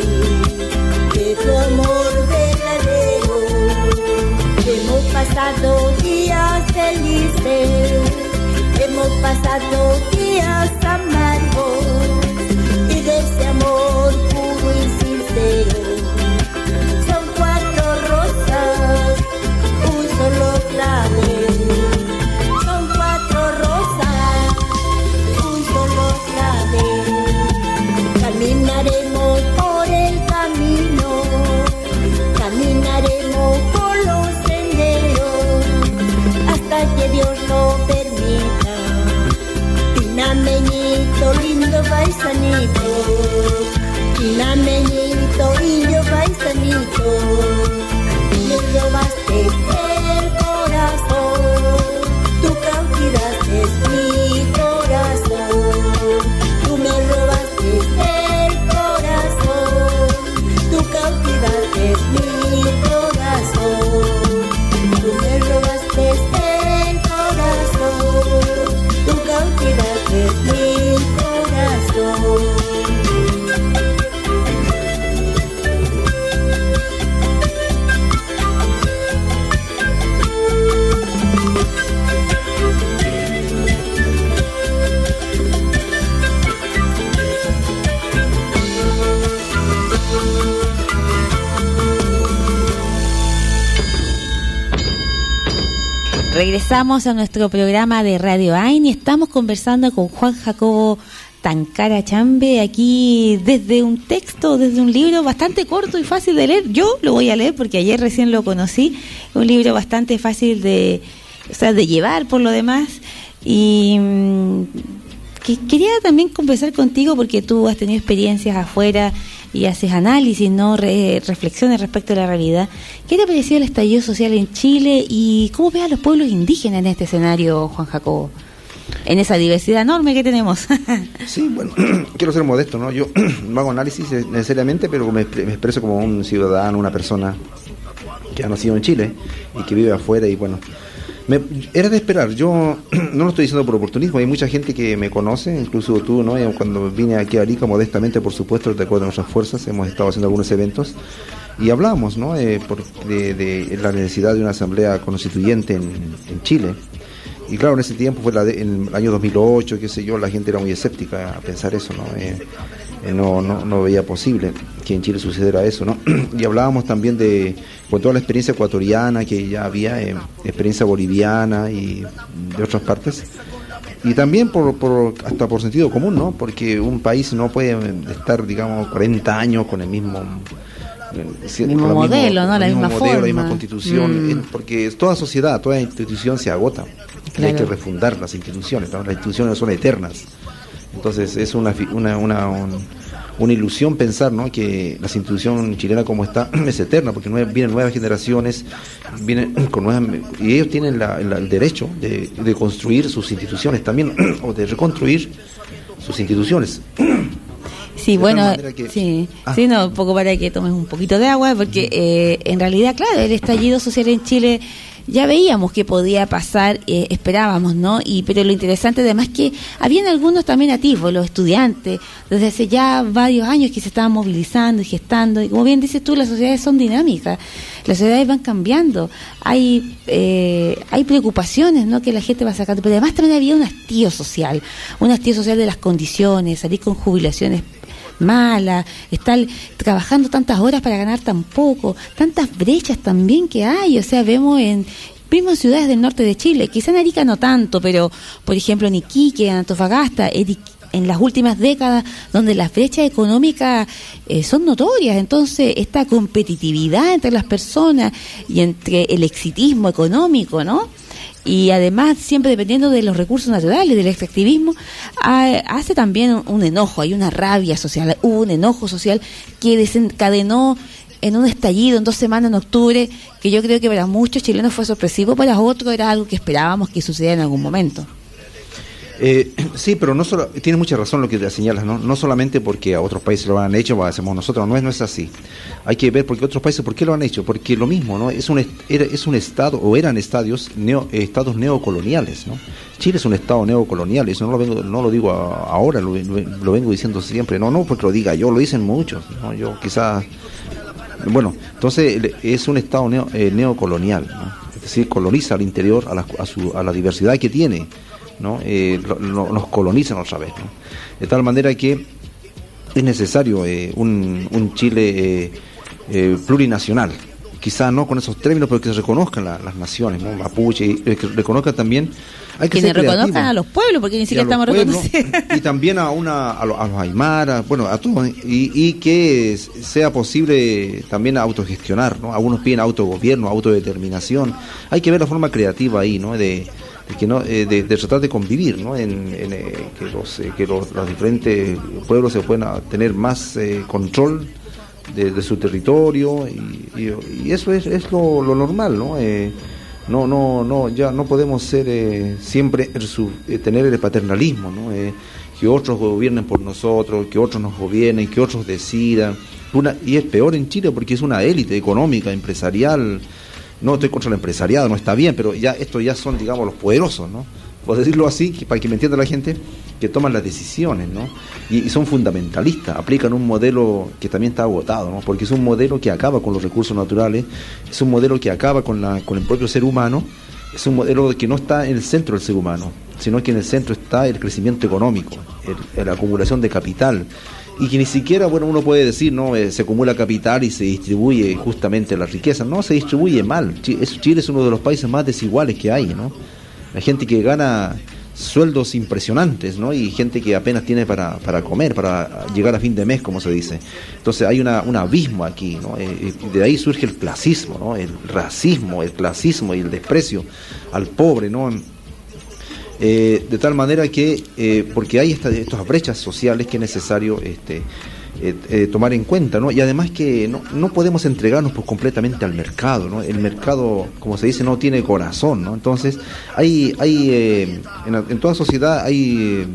Tu amor verdadero. Hemos pasado días felices, hemos pasado días amargos, y de ese amor puro y sincero son cuatro rosas, un solo clavel. Son cuatro rosas, un solo clavel. Caminaremos por el camino, caminaremos por los senderos hasta que Dios lo permita. Pinameñito lindo Regresamos a nuestro programa de Radio AINI. Estamos conversando con Juan Jacobo Tancara Chambe, aquí desde un texto, desde un libro bastante corto y fácil de leer. Yo lo voy a leer porque ayer recién lo conocí. Un libro bastante fácil de, o sea, de llevar por lo demás. Y mmm, que quería también conversar contigo porque tú has tenido experiencias afuera y haces análisis, no Re, reflexiones respecto a la realidad. ¿Qué te pareció el estallido social en Chile y cómo ves a los pueblos indígenas en este escenario, Juan Jacobo? En esa diversidad enorme que tenemos. Sí, bueno, quiero ser modesto, ¿no? Yo no hago análisis necesariamente, pero me, me expreso como un ciudadano, una persona que ha nacido en Chile y que vive afuera y bueno, me, era de esperar. Yo no lo estoy diciendo por oportunismo, hay mucha gente que me conoce, incluso tú, ¿no? Cuando vine aquí a Arica, modestamente, por supuesto, de acuerdo a nuestras fuerzas, hemos estado haciendo algunos eventos y hablamos, ¿no? Eh, por, de, de la necesidad de una asamblea constituyente en, en Chile. Y claro, en ese tiempo fue la de, en el año dos mil ocho, qué sé yo, la gente era muy escéptica a pensar eso, ¿no? Eh, eh, no, no, no veía posible que en Chile sucediera eso, ¿no? Y hablábamos también de, con toda la experiencia ecuatoriana que ya había, eh, experiencia boliviana y de otras partes. Y también por, por hasta por sentido común, ¿no? Porque un país no puede estar, digamos, cuarenta años con el mismo... El mismo modelo, mismo, ¿no? La misma modelo, forma. La misma constitución, mm. porque toda sociedad, toda institución se agota. Claro. Hay que refundar las instituciones, ¿no? Las instituciones son eternas. Entonces es una una una, un, una ilusión pensar, ¿no? Que la institución chilena como está es eterna, porque nueve, vienen nuevas generaciones, vienen con nuevas, y ellos tienen la, la, el derecho de, de construir sus instituciones también, o de reconstruir sus instituciones. Sí, bueno, que... sí, ah. sí, no, un poco para que tomes un poquito de agua, porque eh, en realidad, claro, el estallido social en Chile ya veíamos que podía pasar, eh, esperábamos, ¿no? Y pero lo interesante además que habían algunos también atisbos, los estudiantes, desde hace ya varios años que se estaban movilizando y gestando, y como bien dices tú, las sociedades son dinámicas, las sociedades van cambiando, hay eh, hay preocupaciones, ¿no? Que la gente va sacando, pero además también había un hastío social, un hastío social de las condiciones, salir con jubilaciones mala, estar trabajando tantas horas para ganar tan poco, tantas brechas también que hay, o sea, vemos en mismo en ciudades del norte de Chile, quizá en Arica no tanto, pero por ejemplo en Iquique, en Antofagasta, en las últimas décadas, donde las brechas económicas eh, son notorias, entonces esta competitividad entre las personas y entre el exitismo económico, ¿no? Y además, siempre dependiendo de los recursos naturales, del extractivismo, hace también un enojo, hay una rabia social, hubo un enojo social que desencadenó en un estallido en dos semanas en octubre, que yo creo que para muchos chilenos fue sorpresivo, para otros era algo que esperábamos que sucediera en algún momento. Eh, sí, pero no solo, tienes mucha razón lo que te señalas, ¿no? No solamente porque a otros países lo han hecho, lo hacemos nosotros, no es, no es así. Hay que ver porque otros países, ¿por qué lo han hecho? Porque lo mismo, ¿no? Es un era, es un estado, o eran estadios, neo, estados neocoloniales, ¿no? Chile es un estado neocolonial, eso no lo vengo, no lo digo a, ahora, lo, lo, lo vengo diciendo siempre, no, no porque lo diga yo, lo dicen muchos, ¿no? Yo quizás, bueno, entonces es un estado neo, eh, neocolonial, ¿no? Es decir, coloniza al interior a la, a, su, a la diversidad que tiene, ¿no? Eh, lo, lo, nos colonizan otra vez, ¿no? De tal manera que es necesario eh, un, un Chile eh, eh, plurinacional, quizás no con esos términos, pero que se reconozcan la, las naciones, ¿no? Mapuche, y que reconozcan también, hay que, que ser reconozcan creativo, a los pueblos, porque ni siquiera estamos reconociendo, y también a una a los, a los aymaras, bueno, a todos, y, y que sea posible también autogestionar, ¿no? Algunos piden autogobierno, autodeterminación, hay que ver la forma creativa ahí, ¿no? De de que no eh, de, de tratar de convivir, ¿no? En, en eh, que los eh, que los, los diferentes pueblos se puedan tener más eh, control de, de su territorio y, y, y eso es, es lo, lo normal, ¿no? Eh, no no no ya no podemos ser eh, siempre su, eh, tener el paternalismo, ¿no? Eh, que otros gobiernen por nosotros, que otros nos gobiernen, que otros decidan. Una, y es peor en Chile porque es una élite económica, empresarial. No estoy contra el empresariado, no está bien, pero ya estos ya son, digamos, los poderosos, ¿no? Por decirlo así, que, para que me entienda la gente, que toman las decisiones, ¿no? Y, y son fundamentalistas, aplican un modelo que también está agotado, ¿no? Porque es un modelo que acaba con los recursos naturales, es un modelo que acaba con, la, con el propio ser humano, es un modelo que no está en el centro del ser humano, sino que en el centro está el crecimiento económico, el, la acumulación de capital, y que ni siquiera, bueno, uno puede decir, no, eh, se acumula capital y se distribuye justamente la riqueza. No, se distribuye mal. Chile, Chile es uno de los países más desiguales que hay, ¿no? Hay gente que gana sueldos impresionantes, ¿no? Y gente que apenas tiene para, para comer, para llegar a fin de mes, como se dice. Entonces hay una, un abismo aquí, ¿no? Eh, de ahí surge el clasismo, ¿no? El racismo, el clasismo y el desprecio al pobre, ¿no? Eh, de tal manera que, eh, porque hay esta, estas brechas sociales que es necesario este, eh, eh, tomar en cuenta, ¿no? Y además que no, no podemos entregarnos pues, completamente al mercado, ¿no? El mercado, como se dice, no tiene corazón, ¿no? Entonces, hay, hay eh, en, en toda sociedad hay, eh,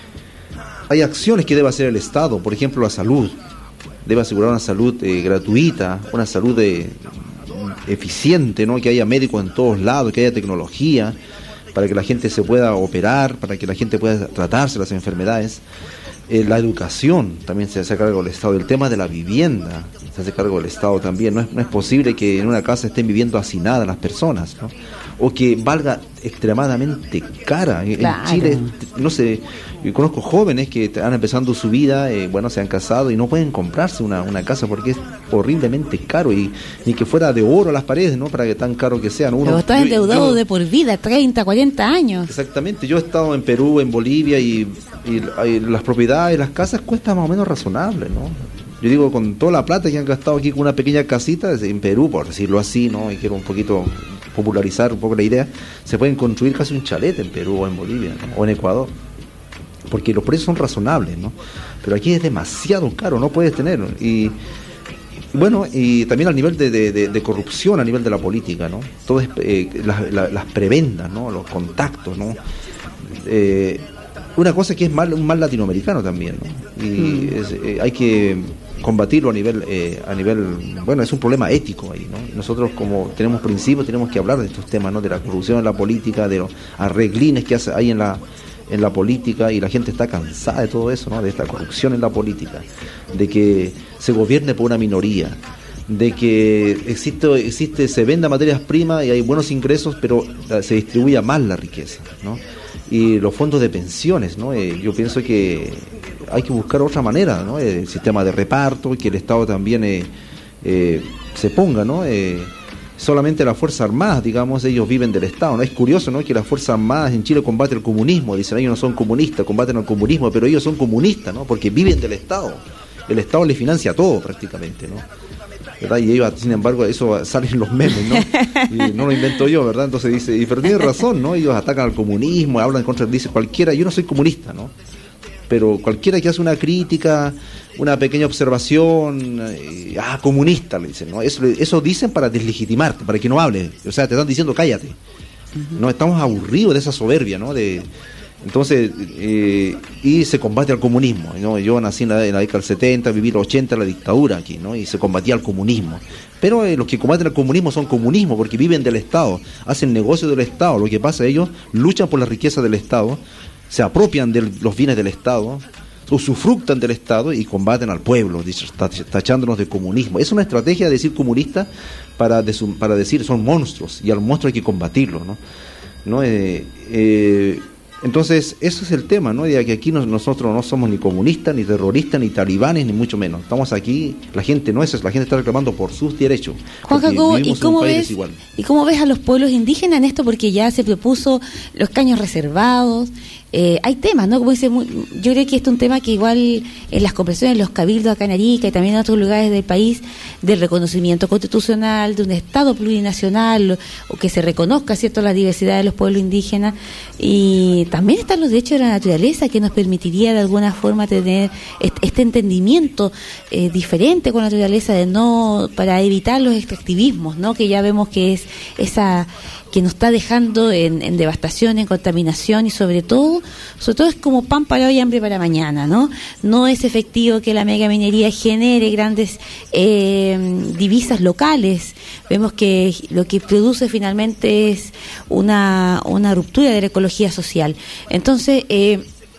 hay acciones que debe hacer el Estado, por ejemplo, la salud. Debe asegurar una salud eh, gratuita, una salud eh, eficiente, ¿no? Que haya médicos en todos lados, que haya tecnología, para que la gente se pueda operar, para que la gente pueda tratarse las enfermedades. Eh, la educación también se hace cargo del Estado. El tema de la vivienda se hace cargo del Estado también. No es, no es posible que en una casa estén viviendo hacinadas las personas, ¿no? O que valga extremadamente cara. Claro. En Chile, no sé, yo conozco jóvenes que están empezando su vida, eh, bueno, se han casado y no pueden comprarse una, una casa porque es horriblemente caro, y ni que fuera de oro las paredes, ¿no? Para que tan caro que sean. Uno, Pero estás yo- endeudado yo- de por vida, treinta, cuarenta años. Exactamente, yo he estado en Perú, en Bolivia, y, y- y las propiedades, las casas cuestan más o menos razonable, ¿no? Yo digo, con toda la plata que han gastado aquí con una pequeña casita en Perú, por decirlo así, ¿no? Y quiero un poquito popularizar un poco la idea, se pueden construir casi un chalet en Perú o en Bolivia, ¿no? O en Ecuador, porque los precios son razonables, ¿no? Pero aquí es demasiado caro, no puedes tenerlo. Y bueno, y también al nivel de, de- de- de corrupción, a nivel de la política, ¿no? Todo es, eh, las, la- las prebendas, ¿no? Los contactos, ¿no? Eh, una cosa que es mal, un mal latinoamericano también, ¿no? Y es, eh, hay que combatirlo a nivel, eh, a nivel, bueno, es un problema ético ahí, ¿no? Y nosotros, como tenemos principios, tenemos que hablar de estos temas, ¿no? De la corrupción en la política, de los arreglines que hace, hay en la en la política, y la gente está cansada de todo eso, ¿no? De esta corrupción en la política, de que se gobierne por una minoría, de que existe, existe se venda materias primas y hay buenos ingresos, pero se distribuya mal la riqueza, ¿no? Y los fondos de pensiones, ¿no? Eh, yo pienso que hay que buscar otra manera, ¿no? El sistema de reparto, que el Estado también eh, eh, se ponga, ¿no? Eh, solamente las Fuerzas Armadas, digamos, ellos viven del Estado, ¿no? Es curioso, ¿no? Que las Fuerzas Armadas en Chile combaten el comunismo, dicen, ellos no son comunistas, combaten el comunismo, pero ellos son comunistas, ¿no? Porque viven del Estado. El Estado les financia todo prácticamente, ¿no? ¿Verdad? Y ellos, sin embargo, eso sale en los memes, ¿no? Y no lo invento yo, ¿verdad? Entonces dice, y pero tiene razón, ¿no? Ellos atacan al comunismo, hablan contra, dice cualquiera, yo no soy comunista, ¿no? Pero cualquiera que hace una crítica, una pequeña observación, eh, ah, comunista, le dicen, ¿no? Eso, eso dicen para deslegitimarte, para que no hables. O sea, te están diciendo cállate. Uh-huh. No, estamos aburridos de esa soberbia, ¿no? De, entonces, eh, y se combate al comunismo, ¿no? Yo nací en la, en la década del setenta, viví los ochenta, la dictadura aquí, ¿no? Y se combatía al comunismo. Pero eh, los que combaten el comunismo son comunismo porque viven del Estado, hacen negocio del Estado. Lo que pasa, ellos luchan por la riqueza del Estado, se apropian de los bienes del Estado, usufructan del Estado y combaten al pueblo, tachándonos de comunismo. Es una estrategia de decir comunista para, de su, para decir son monstruos, y al monstruo hay que combatirlo, ¿no? ¿No? Eh, eh, entonces, ese es el tema, ¿no? De que aquí no, nosotros no somos ni comunistas, ni terroristas, ni talibanes, ni mucho menos. Estamos aquí, la gente no es eso, la gente está reclamando por sus derechos. Juan Jacobo, ¿y cómo, ves, desigual. ¿y cómo ves a los pueblos indígenas en esto? Porque ya se propuso los caños reservados. Eh, hay temas, ¿no? Como dice, muy, yo creo que esto es un tema que igual en las conversaciones, en los cabildos acá en Arica y también en otros lugares del país, del reconocimiento constitucional, de un Estado plurinacional, o, o que se reconozca, ¿cierto?, la diversidad de los pueblos indígenas. Y también están los derechos de la naturaleza, que nos permitiría de alguna forma tener este, este entendimiento eh, diferente con la naturaleza, de no, para evitar los extractivismos, ¿no? Que ya vemos que es esa que nos está dejando en, en devastación, en contaminación, y sobre todo, sobre todo es como pan para hoy, hambre para mañana, ¿no? No es efectivo que la megaminería genere grandes eh, divisas locales. Vemos que lo que produce finalmente es una, una ruptura de la ecología social. Entonces, eh,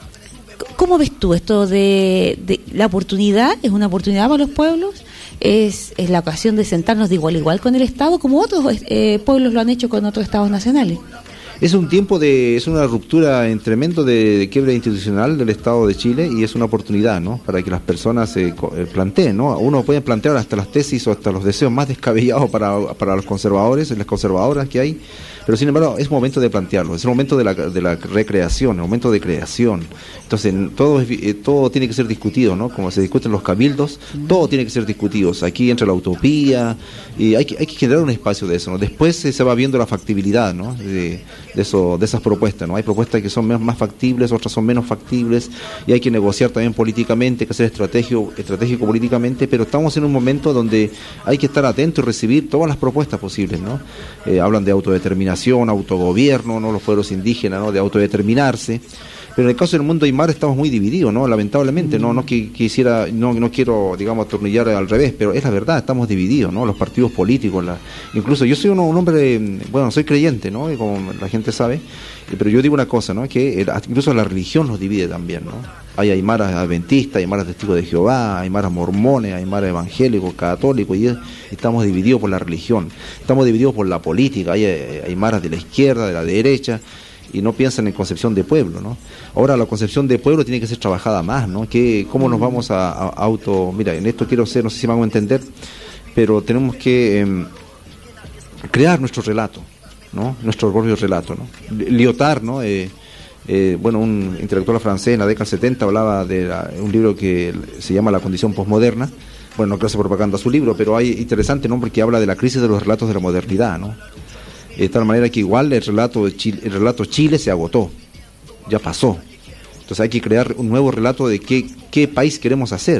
¿cómo ves tú esto de, de la oportunidad? ¿Es una oportunidad para los pueblos? Es, es la ocasión de sentarnos de igual a igual con el Estado, como otros eh, pueblos lo han hecho con otros estados nacionales. Es un tiempo de, es una ruptura en tremendo de, de quiebre institucional del Estado de Chile y es una oportunidad, ¿no? Para que las personas se eh, planteen, ¿no? Uno puede plantear hasta las tesis o hasta los deseos más descabellados para, para los conservadores, las conservadoras que hay, pero sin embargo es momento de plantearlo, es el momento de la, de la recreación, el momento de creación. Entonces todo, es, todo tiene que ser discutido, ¿no? Como se discuten los cabildos, todo tiene que ser discutido. Aquí entra la utopía y hay que, hay que generar un espacio de eso, ¿no? Después se, se va viendo la factibilidad, ¿no? De, de, eso, de esas propuestas, ¿no? Hay propuestas que son más factibles, otras son menos factibles y hay que negociar también políticamente, hay que hacer estratégico, estratégico políticamente, pero estamos en un momento donde hay que estar atento y recibir todas las propuestas posibles, ¿no? Eh, hablan de autodeterminación, autogobierno, ¿no? Los pueblos indígenas, ¿no? De autodeterminarse. Pero en el caso del mundo aymara estamos muy divididos, ¿no? Lamentablemente, no no que quisiera, no no quiero, digamos, atornillar al revés, pero es la verdad, estamos divididos, ¿no? Los partidos políticos, la, incluso yo soy un, un hombre, bueno, soy creyente, ¿no? Y como la gente sabe, pero yo digo una cosa, ¿no? Que el, incluso la religión nos divide también, ¿no? Hay aymaras adventistas, aymaras testigos de Jehová, aymaras mormones, aymaras evangélicos, católicos, y, es, y estamos divididos por la religión, estamos divididos por la política, hay aymaras de la izquierda, de la derecha, y no piensan en concepción de pueblo, ¿no? Ahora la concepción de pueblo tiene que ser trabajada más, ¿no? Que cómo nos vamos a, a auto, mira, en esto quiero ser, no sé si me hago entender, pero tenemos que eh, crear nuestro relato, ¿no? Nuestro propio relato, ¿no? Lyotard, ¿no? Eh, eh, bueno, un intelectual francés en la década del setenta hablaba de la, un libro que se llama La condición posmoderna. Bueno, no quiero hacer propaganda a su libro, pero hay interesante, ¿no? Porque habla de la crisis de los relatos de la modernidad, ¿no? De tal manera que igual el relato de Chile, el relato Chile se agotó, ya pasó. Entonces hay que crear un nuevo relato de qué, qué país queremos hacer,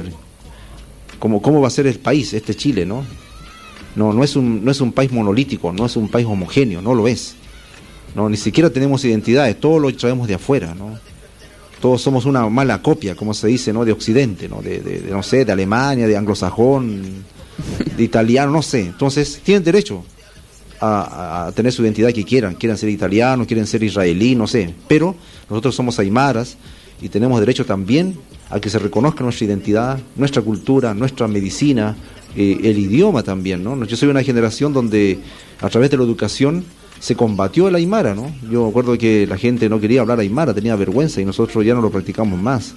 cómo, cómo va a ser el país, este Chile, ¿no? No, no es un, no es un país monolítico, no es un país homogéneo, no lo es. No, ni siquiera tenemos identidades, todo lo traemos de afuera, ¿no? Todos somos una mala copia, como se dice, ¿no? De Occidente, ¿no? De, de, de no sé, de Alemania, de anglosajón, de italiano, no sé. Entonces tienen derecho A, a tener su identidad que quieran, quieran ser italianos, quieren ser israelí, no sé, pero nosotros somos aymaras y tenemos derecho también a que se reconozca nuestra identidad, nuestra cultura, nuestra medicina, eh, el idioma también, ¿no? Yo soy una generación donde a través de la educación se combatió el aymara, ¿no? Yo recuerdo que la gente no quería hablar aymara, tenía vergüenza y nosotros ya no lo practicamos más.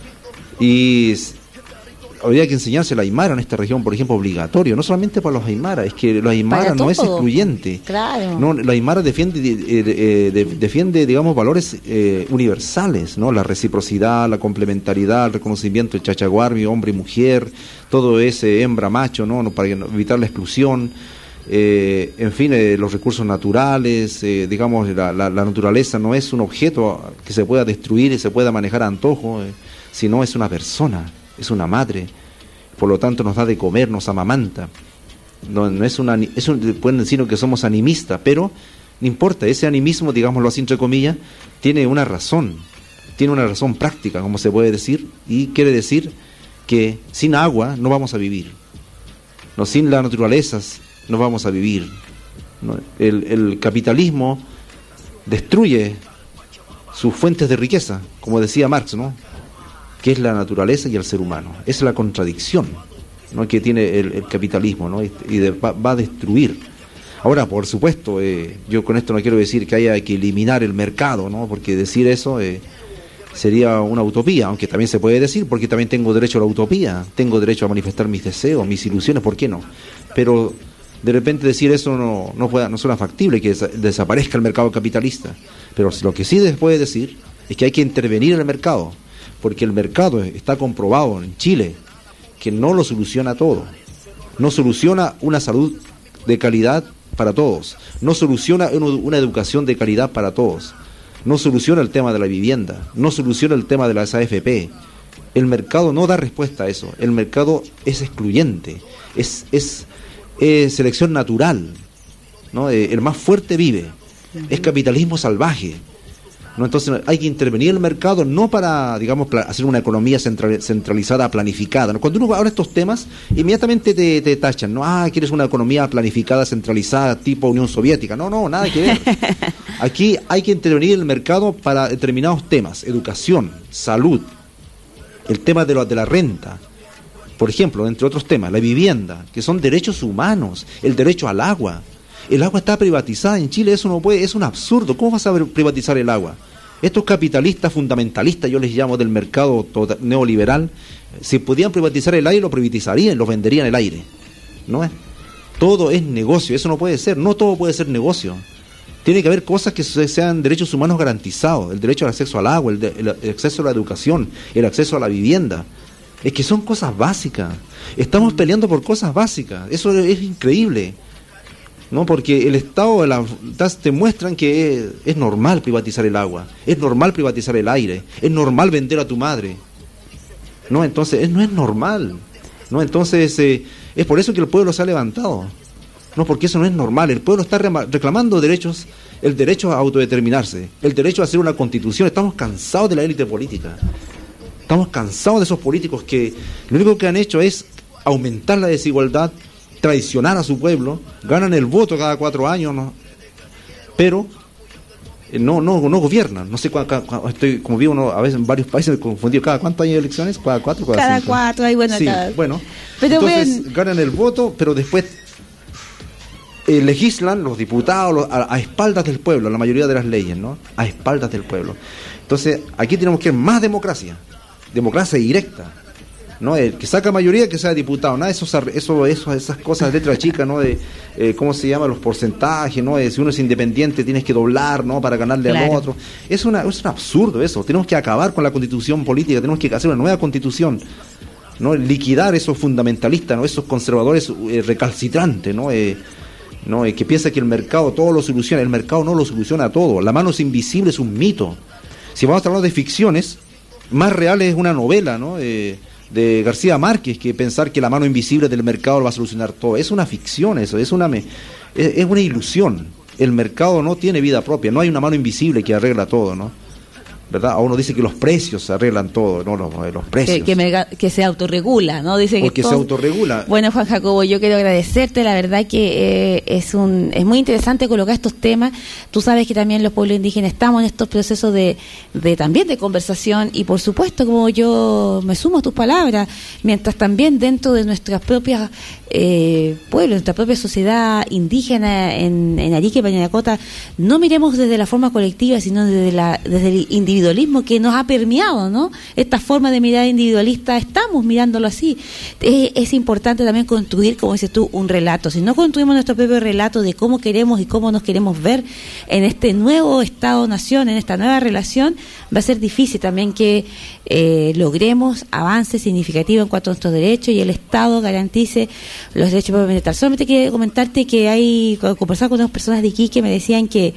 Y habría que enseñarse el aymara en esta región, por ejemplo, obligatorio, no solamente para los aymaras, es que los aymara no es excluyente. Claro. No, la aymara defiende, eh, eh, de, defiende, digamos, valores eh, universales, ¿no? La reciprocidad, la complementariedad, el reconocimiento del chachaguarmi, hombre y mujer, todo ese hembra macho, ¿no? Para evitar la exclusión, eh, en fin, eh, los recursos naturales, eh, digamos, la, la, la naturaleza no es un objeto que se pueda destruir y se pueda manejar a antojo, eh, sino es una persona. Es una madre, por lo tanto nos da de comer, nos amamanta. No, no es una, es un, pueden decir que somos animistas, pero no importa, ese animismo, digámoslo así entre comillas, tiene una razón, tiene una razón práctica, como se puede decir, y quiere decir que sin agua no vamos a vivir, no, sin las naturalezas no vamos a vivir. No, el, el capitalismo destruye sus fuentes de riqueza, como decía Marx, ¿no? Que es la naturaleza y el ser humano. Esa es la contradicción, ¿no? Que tiene el, el capitalismo, ¿no? Y, y de, va, va a destruir. Ahora, por supuesto, eh, yo con esto no quiero decir que haya que eliminar el mercado, ¿no? Porque decir eso eh, sería una utopía, aunque también se puede decir, porque también tengo derecho a la utopía, tengo derecho a manifestar mis deseos, mis ilusiones, ¿por qué no? Pero de repente decir eso no, no, pueda, no suena factible, que des- desaparezca el mercado capitalista. Pero lo que sí se puede decir es que hay que intervenir en el mercado, porque el mercado está comprobado en Chile que no lo soluciona todo, no soluciona una salud de calidad para todos, no soluciona una educación de calidad para todos, no soluciona el tema de la vivienda, no soluciona el tema de las A F P. El mercado no da respuesta a eso, el mercado es excluyente, es, es, es selección natural, ¿no? El más fuerte vive, es capitalismo salvaje. ¿No? Entonces hay que intervenir en el mercado no para, digamos, pla- hacer una economía central, centralizada, planificada, ¿no? Cuando uno habla de estos temas, inmediatamente te, te tachan, ¿no? Ah, quieres una economía planificada, centralizada, tipo Unión Soviética. No, no, nada que ver. Aquí hay que intervenir en el mercado para determinados temas, educación, salud, el tema de, lo, de la renta, por ejemplo, entre otros temas, la vivienda, que son derechos humanos, el derecho al agua. El agua está privatizada en Chile, eso no puede, es un absurdo. ¿Cómo vas a privatizar el agua? Estos capitalistas fundamentalistas, yo les llamo del mercado total, neoliberal, si podían privatizar el aire, lo privatizarían, lo venderían el aire. ¿No es? Todo es negocio, eso no puede ser, no todo puede ser negocio. Tiene que haber cosas que sean derechos humanos garantizados, el derecho al acceso al agua, el, de, el acceso a la educación, el acceso a la vivienda. Es que son cosas básicas. Estamos peleando por cosas básicas, eso es increíble. ¿No? Porque el Estado la, te muestran que es, es normal privatizar el agua, es normal privatizar el aire, es normal vender a tu madre. No, entonces es, no es normal. No, entonces eh, es por eso que el pueblo se ha levantado. No, porque eso no es normal. El pueblo está reclamando derechos, el derecho a autodeterminarse, el derecho a hacer una constitución. Estamos cansados de la élite política. Estamos cansados de esos políticos que lo único que han hecho es aumentar la desigualdad, traicionar a su pueblo, ganan el voto cada cuatro años, ¿no? Pero eh, no no no gobiernan. No sé cuánto, estoy como vivo uno, a veces en varios países confundido. ¿Cada cuánto hay elecciones? ¿Cada cuatro? Cada, cada cinco. cuatro, hay bueno, sí, cada... bueno. Pero entonces ven... ganan el voto, pero después eh, legislan los diputados los, a, a espaldas del pueblo, la mayoría de las leyes, ¿no? A espaldas del pueblo. Entonces aquí tenemos que ir más democracia, democracia directa. ¿No? El que saca mayoría que sea diputado, nada de esos, eso, eso, esas cosas de letra chica, ¿no? De eh, cómo se llama, los porcentajes, ¿no? De si uno es independiente tienes que doblar, ¿no? Para ganarle claro. al otro. Es una, es un absurdo eso. Tenemos que acabar con la constitución política, tenemos que hacer una nueva constitución, ¿no? Liquidar esos fundamentalistas, ¿no? Esos conservadores eh, recalcitrantes, ¿no? Eh, ¿no? Eh, que piensa que el mercado todo lo soluciona. El mercado no lo soluciona todo. La mano es invisible, es un mito. Si vamos a hablar de ficciones, más real es una novela, ¿no? Eh, de García Márquez, que pensar que la mano invisible del mercado lo va a solucionar todo. Es una ficción eso, es una, es, es una ilusión. El mercado no tiene vida propia, no hay una mano invisible que arregla todo, ¿no? ¿Verdad? A uno dice que los precios arreglan todo, no los, los precios. Que, que, me, que se autorregula, ¿no? Dice Porque que todo... se autorregula. Bueno, Juan Jacobo, yo quiero agradecerte, la verdad que eh, es un es muy interesante colocar estos temas. Tú sabes que también los pueblos indígenas estamos en estos procesos de, de también de conversación y por supuesto, como yo me sumo a tus palabras, mientras también dentro de nuestras propias eh, pueblos, nuestra propia sociedad indígena en, en Arica y Parinacota, no miremos desde la forma colectiva, sino desde, la, desde el individualismo que nos ha permeado, ¿no? Esta forma de mirar individualista, estamos mirándolo así. Es, es importante también construir, como dices tú, un relato. Si no construimos nuestro propio relato de cómo queremos y cómo nos queremos ver en este nuevo Estado-Nación, en esta nueva relación, va a ser difícil también que eh, logremos avances significativos en cuanto a nuestros derechos y el Estado garantice los derechos para bienestar. Solamente quiero comentarte que hay, cuando conversaba con unas personas de Iquique, me decían que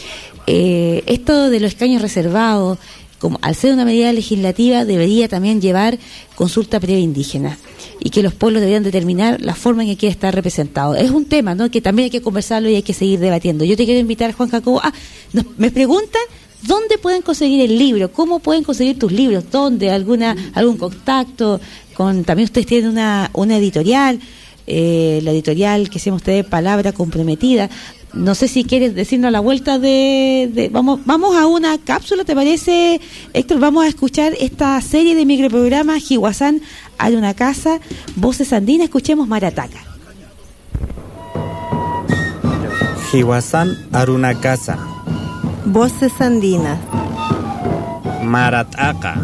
Eh, esto de los escaños reservados, como al ser una medida legislativa, debería también llevar consulta previa indígena y que los pueblos deberían determinar la forma en que quiere estar representado. Es un tema, ¿no?, que también hay que conversarlo y hay que seguir debatiendo. Yo te quiero invitar, Juan Jacobo. Ah, nos, me preguntan dónde pueden conseguir el libro, cómo pueden conseguir tus libros, dónde, alguna algún contacto con. También ustedes tienen una una editorial, eh, la editorial que se llama ustedes Palabra Comprometida. No sé si quieres decirnos a la vuelta de, de... Vamos vamos a una cápsula, ¿te parece, Héctor? Vamos a escuchar esta serie de microprogramas, Jihuazán, Hay una casa, Voces Andinas, escuchemos Marataca. Jihuazán, Hay una casa, Voces Andinas, Marataca.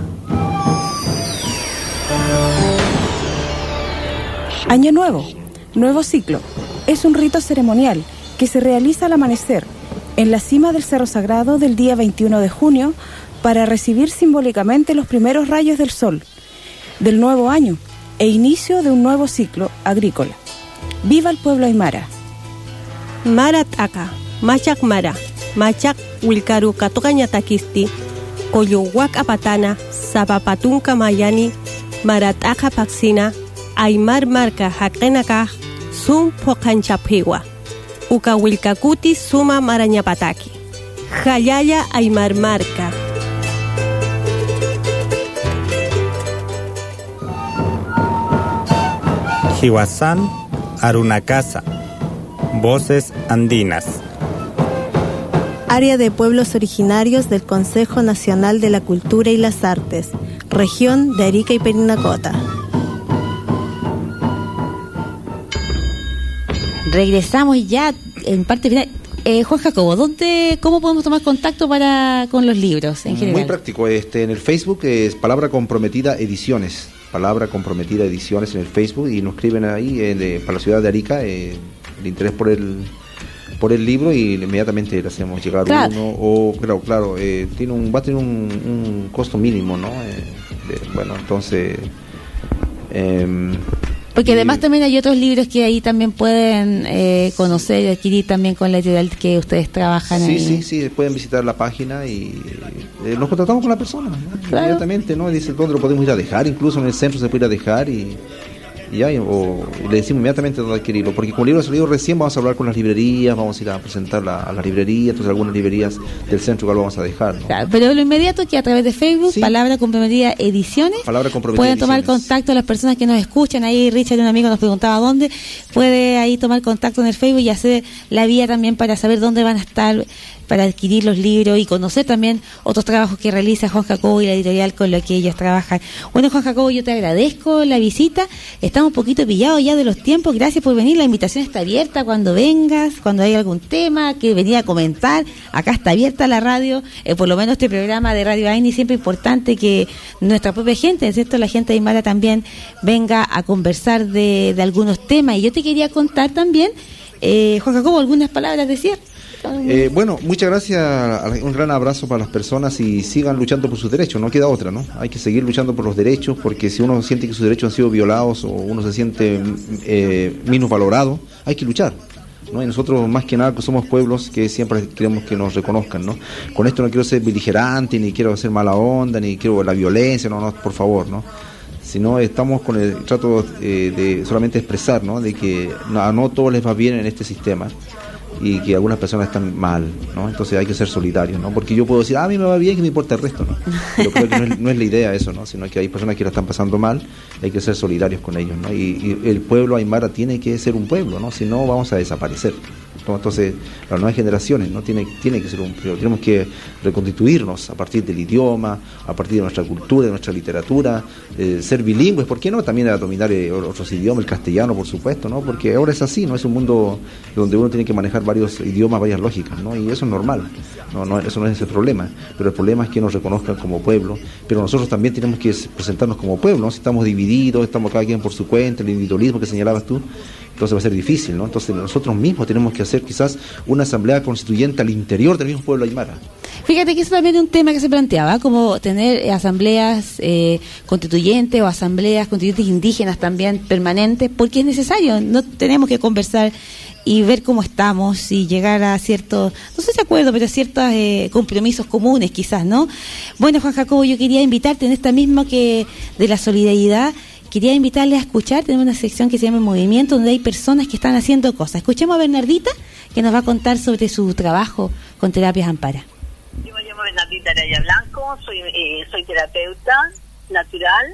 Año nuevo, nuevo ciclo. Es un rito ceremonial que se realiza al amanecer en la cima del Cerro Sagrado del día veintiuno de junio para recibir simbólicamente los primeros rayos del sol del nuevo año e inicio de un nuevo ciclo agrícola. ¡Viva el pueblo aymara! Marataca, Machak Mara, Machak Wilkaru Katokaña Takisti, Koyuwak Apatana, Zapapatunka Mayani, Marataca Paxina, Aymar Marca Hakenaka, Sum Pocanchapiwa. Uka Wilkakuti Suma Marañapataki. Jayaya Aymar Marca. Jihuazán, Hay una casa, Voces Andinas. Área de Pueblos Originarios del Consejo Nacional de la Cultura y las Artes, Región de Arica y Parinacota. Regresamos ya en parte final, eh, Juan Jacobo, ¿dónde, cómo podemos tomar contacto para con los libros en general? Muy práctico, este, en el Facebook es Palabra Comprometida Ediciones, Palabra Comprometida Ediciones en el Facebook, y nos escriben ahí eh, de, para la ciudad de Arica, eh, el interés por el por el libro, y inmediatamente le hacemos llegar claro. uno, o claro, claro, eh, tiene un, va a tener un, un costo mínimo, ¿no? Eh, de, bueno, entonces... Eh, Porque además también hay otros libros que ahí también pueden eh, conocer y adquirir también con la editorial que ustedes trabajan sí, ahí. Sí, sí, sí, pueden visitar la página y eh, nos contactamos con la persona, ¿no? Claro. Inmediatamente, ¿no? Dice dónde lo podemos ir a dejar, incluso en el centro se puede ir a dejar y, y ya, o le decimos inmediatamente dónde adquirirlo, porque como el libro ha salido recién, vamos a hablar con las librerías, vamos a ir a presentarla a la librería, entonces algunas librerías del centro que lo vamos a dejar, ¿no? Claro, pero lo inmediato es que a través de Facebook, sí. Palabra Comprometida Ediciones, Palabra Comprometida pueden Ediciones. tomar contacto a las personas que nos escuchan. Ahí Richard, un amigo, nos preguntaba dónde, puede ahí tomar contacto en el Facebook y hacer la vía también para saber dónde van a estar, para adquirir los libros y conocer también otros trabajos que realiza Juan Jacobo y la editorial con lo que ellos trabajan. Bueno, Juan Jacobo, yo te agradezco la visita, estamos un poquito pillados ya de los tiempos, gracias por venir, la invitación está abierta cuando vengas, cuando hay algún tema que venía a comentar, acá está abierta la radio, eh, por lo menos este programa de Radio Aini, siempre importante que nuestra propia gente, ¿cierto? La gente de Aymara también venga a conversar de, de algunos temas, y yo te quería contar también, eh, Juan Jacobo, algunas palabras de cierre. Eh, bueno, muchas gracias, un gran abrazo para las personas y sigan luchando por sus derechos, no queda otra, ¿no? Hay que seguir luchando por los derechos, porque si uno siente que sus derechos han sido violados o uno se siente eh, menos valorado, hay que luchar, ¿no? Y nosotros más que nada que somos pueblos que siempre queremos que nos reconozcan, ¿no? Con esto no quiero ser beligerante, ni quiero hacer mala onda, ni quiero la violencia, no, no, por favor, ¿no? Sino estamos con el trato eh, de solamente expresar, ¿no? De que no, no todo les va bien en este sistema, y que algunas personas están mal, ¿no? Entonces hay que ser solidarios, ¿no? Porque yo puedo decir, ah, a mí me va bien, que me importa el resto, ¿no? Yo creo que no es, no es la idea eso, ¿no? Sino que hay personas que la están pasando mal, hay que ser solidarios con ellos, ¿no? Y, y el pueblo aymara tiene que ser un pueblo, ¿no? Si no, vamos a desaparecer, ¿no? Entonces, las nuevas generaciones, ¿no? Tiene, tiene que ser un pueblo, tenemos que reconstituirnos a partir del idioma, a partir de nuestra cultura, de nuestra literatura, eh, ser bilingües, ¿por qué no? También a dominar eh, otros idiomas, el castellano, por supuesto, ¿no? Porque ahora es así, ¿no? Es un mundo donde uno tiene que manejar varios idiomas, varias lógicas, ¿no? Y eso es normal, no, no, eso no es el problema, pero el problema es que nos reconozcan como pueblo, pero nosotros también tenemos que presentarnos como pueblo, ¿no? Si estamos divididos, estamos cada quien por su cuenta, el individualismo que señalabas tú, entonces va a ser difícil, ¿no? Entonces nosotros mismos tenemos que hacer quizás una asamblea constituyente al interior del mismo pueblo aymara. Fíjate que eso también es un tema que se planteaba, como tener asambleas eh, constituyentes o asambleas constituyentes indígenas también permanentes, porque es necesario, no tenemos que conversar y ver cómo estamos y llegar a ciertos, no sé si acuerdo, pero ciertos eh, compromisos comunes quizás, ¿no? Bueno, Juan Jacobo, yo quería invitarte en esta misma que de la solidaridad, quería invitarle a escuchar, tenemos una sección que se llama Movimiento, donde hay personas que están haciendo cosas. Escuchemos a Bernardita, que nos va a contar sobre su trabajo con Terapias Ampara. Yo me llamo Bernardita Araya Blanco, soy, eh, soy terapeuta natural.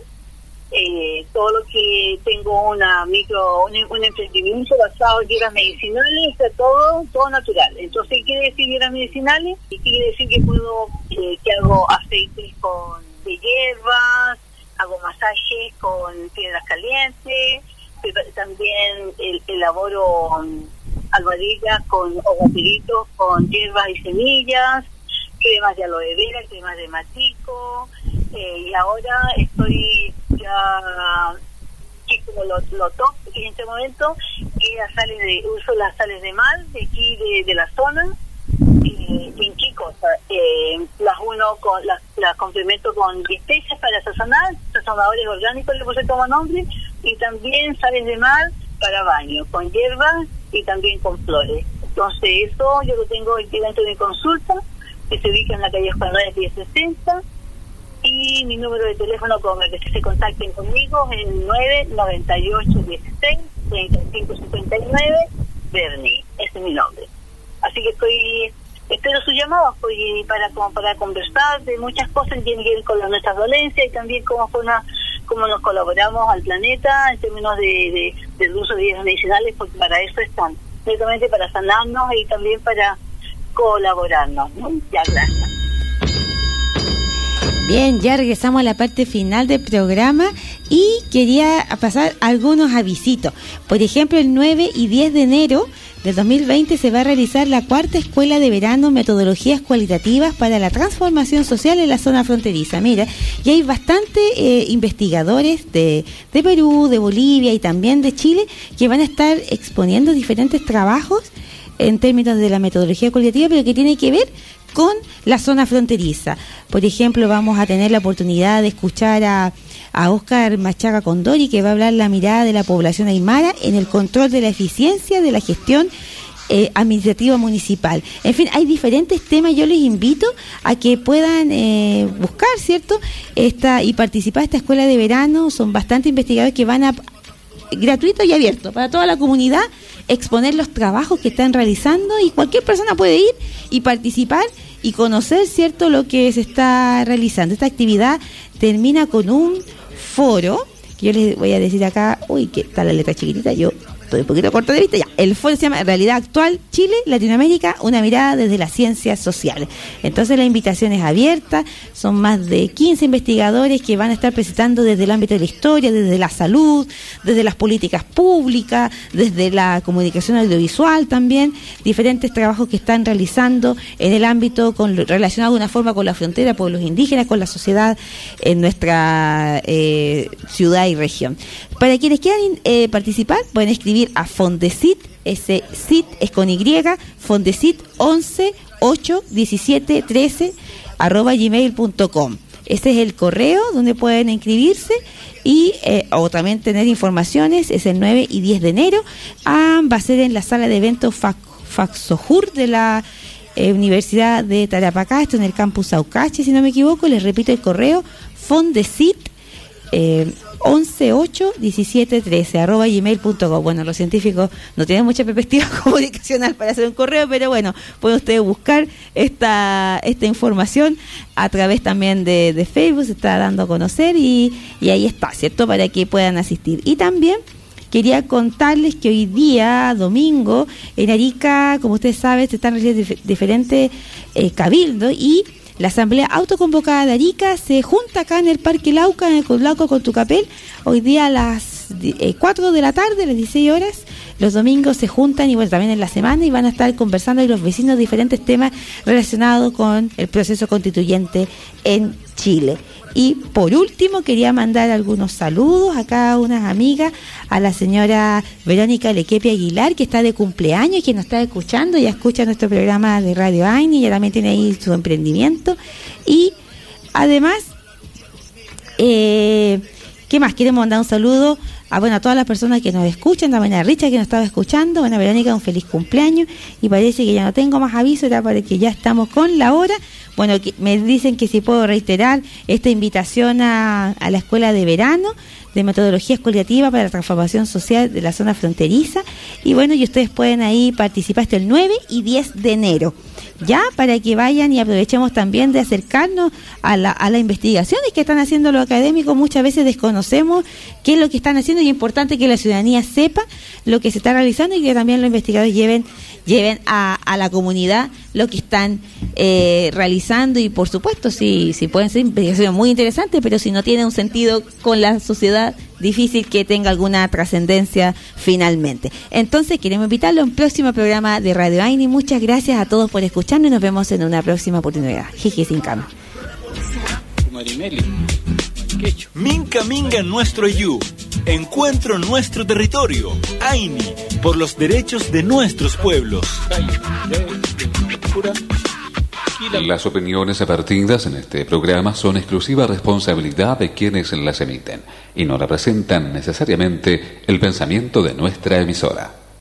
Eh, todo lo que tengo una micro un, un emprendimiento basado en hierbas medicinales, o todo todo natural. Entonces, ¿qué quiere decir hierbas medicinales? Y quiere decir que puedo eh, que hago aceites con de hierbas, hago masajes con piedras calientes, pero también el, elaboro um, almohadillas con o vaporitos con hierbas y semillas, cremas de aloe vera, cremas de matico, eh, y ahora estoy ya que como lo, lo top en este momento, que las sales de, uso las sales de mar de aquí de, de la zona, eh, en qué cosa, eh, las uno con las, las complemento con especias para sazonar, sazonadores orgánicos le puse como nombre, y también sales de mar para baño, con hierbas y también con flores. Entonces eso yo lo tengo aquí dentro de mi consulta, que se ubica en la calle Escuadrones diez sesenta, y mi número de teléfono con el que se contacten conmigo es el nueve noventa y ocho dieciséis treinta y cinco cincuenta y nueve, Bernie, ese es mi nombre. Así que estoy, espero su llamado pues, para como para conversar de muchas cosas que tienen que ver con las, nuestras dolencias, y también cómo fue una, cómo nos colaboramos al planeta en términos de, de del uso de hierbas medicinales, porque para eso están, directamente para sanarnos y también para colaborarnos, ¿no? Ya, gracias. Bien, ya regresamos a la parte final del programa y quería pasar algunos avisitos. Por ejemplo, el nueve y diez de enero del dos mil veinte se va a realizar la cuarta Escuela de Verano Metodologías Cualitativas para la Transformación Social en la Zona Fronteriza. Mira, y hay bastantes eh, investigadores de, de Perú, de Bolivia y también de Chile que van a estar exponiendo diferentes trabajos en términos de la metodología cualitativa, pero que tiene que ver con la zona fronteriza. Por ejemplo, vamos a tener la oportunidad de escuchar a, a Óscar Machaca Condori, que va a hablar la mirada de la población aymara en el control de la eficiencia de la gestión eh, administrativa municipal. En fin, hay diferentes temas. Yo les invito a que puedan eh, buscar, ¿cierto?, esta y participar de esta escuela de verano. Son bastantes investigadores que van a, gratuito y abierto para toda la comunidad, exponer los trabajos que están realizando, y cualquier persona puede ir y participar y conocer, ¿cierto?, lo que se está realizando. Esta actividad termina con un foro, que yo les voy a decir acá, uy, que está la letra chiquitita, yo estoy un poquito corto de vista, ya. El foro se llama Realidad Actual, Chile, Latinoamérica, una mirada desde las ciencias sociales. Entonces la invitación es abierta, son más de quince investigadores que van a estar presentando desde el ámbito de la historia, desde la salud, desde las políticas públicas, desde la comunicación audiovisual también, diferentes trabajos que están realizando en el ámbito con, relacionado de una forma con la frontera, pueblos indígenas, con la sociedad en nuestra eh, ciudad y región. Para quienes quieran eh, participar, pueden escribir a Fondesit, ese sit es con Y, Fondesit once ocho diecisiete trece arroba gmail punto com. Ese es el correo donde pueden inscribirse y eh, o también tener informaciones. Es el nueve y diez de enero. Ah, va a ser en la sala de eventos Fac, Faxojur de la eh, Universidad de Tarapacá, esto en el campus Aucache, si no me equivoco. Les repito el correo, Fondesit eh, once ocho diecisiete trece arroba gmail punto com. Bueno, los científicos no tienen mucha perspectiva comunicacional para hacer un correo, pero bueno, pueden ustedes buscar esta esta información a través también de, de Facebook, se está dando a conocer y, y ahí está, ¿cierto?, para que puedan asistir. Y también quería contarles que hoy día, domingo, en Arica, como ustedes saben, se están realizando dif- diferentes eh, cabildos, y la Asamblea Autoconvocada de Arica se junta acá en el Parque Lauca, en el Lauca con Tucapel, hoy día a las eh, cuatro de la tarde, a las dieciséis horas. Los domingos se juntan y bueno, también en la semana, y van a estar conversando ahí los vecinos diferentes temas relacionados con el proceso constituyente en Chile. Y por último, quería mandar algunos saludos acá a unas amigas, a la señora Verónica Lequepi Aguilar, que está de cumpleaños y que nos está escuchando, ya escucha nuestro programa de Radio AINI, y ella también tiene ahí su emprendimiento. Y además, eh, ¿qué más? Queremos mandar un saludo a, bueno, a todas las personas que nos escuchan, también a Richard que nos estaba escuchando. Bueno, Verónica, un feliz cumpleaños, y parece que ya no tengo más aviso, era para que ya estamos con la hora. Bueno, que me dicen que si puedo reiterar esta invitación a, a la escuela de verano de metodologías cualitativas para la transformación social de la zona fronteriza, y bueno, y ustedes pueden ahí participar hasta el nueve y diez de enero, ya, para que vayan y aprovechemos también de acercarnos a la, a las investigaciones que están haciendo los académicos. Muchas veces desconocemos qué es lo que están haciendo, y es importante que la ciudadanía sepa lo que se está realizando, y que también los investigadores lleven lleven a, a la comunidad lo que están eh, realizando. Y por supuesto, si, si pueden ser investigaciones muy interesantes, pero si no tienen un sentido con la sociedad, difícil que tenga alguna trascendencia finalmente. Entonces queremos invitarlo a un próximo programa de Radio AINI. Muchas gracias a todos por escucharnos, y nos vemos en una próxima oportunidad. Jiji sin cama. Minca Minga nuestro yu. Encuentro nuestro territorio. AINI, por los derechos de nuestros pueblos. Las opiniones vertidas en este programa son exclusiva responsabilidad de quienes las emiten y no representan necesariamente el pensamiento de nuestra emisora.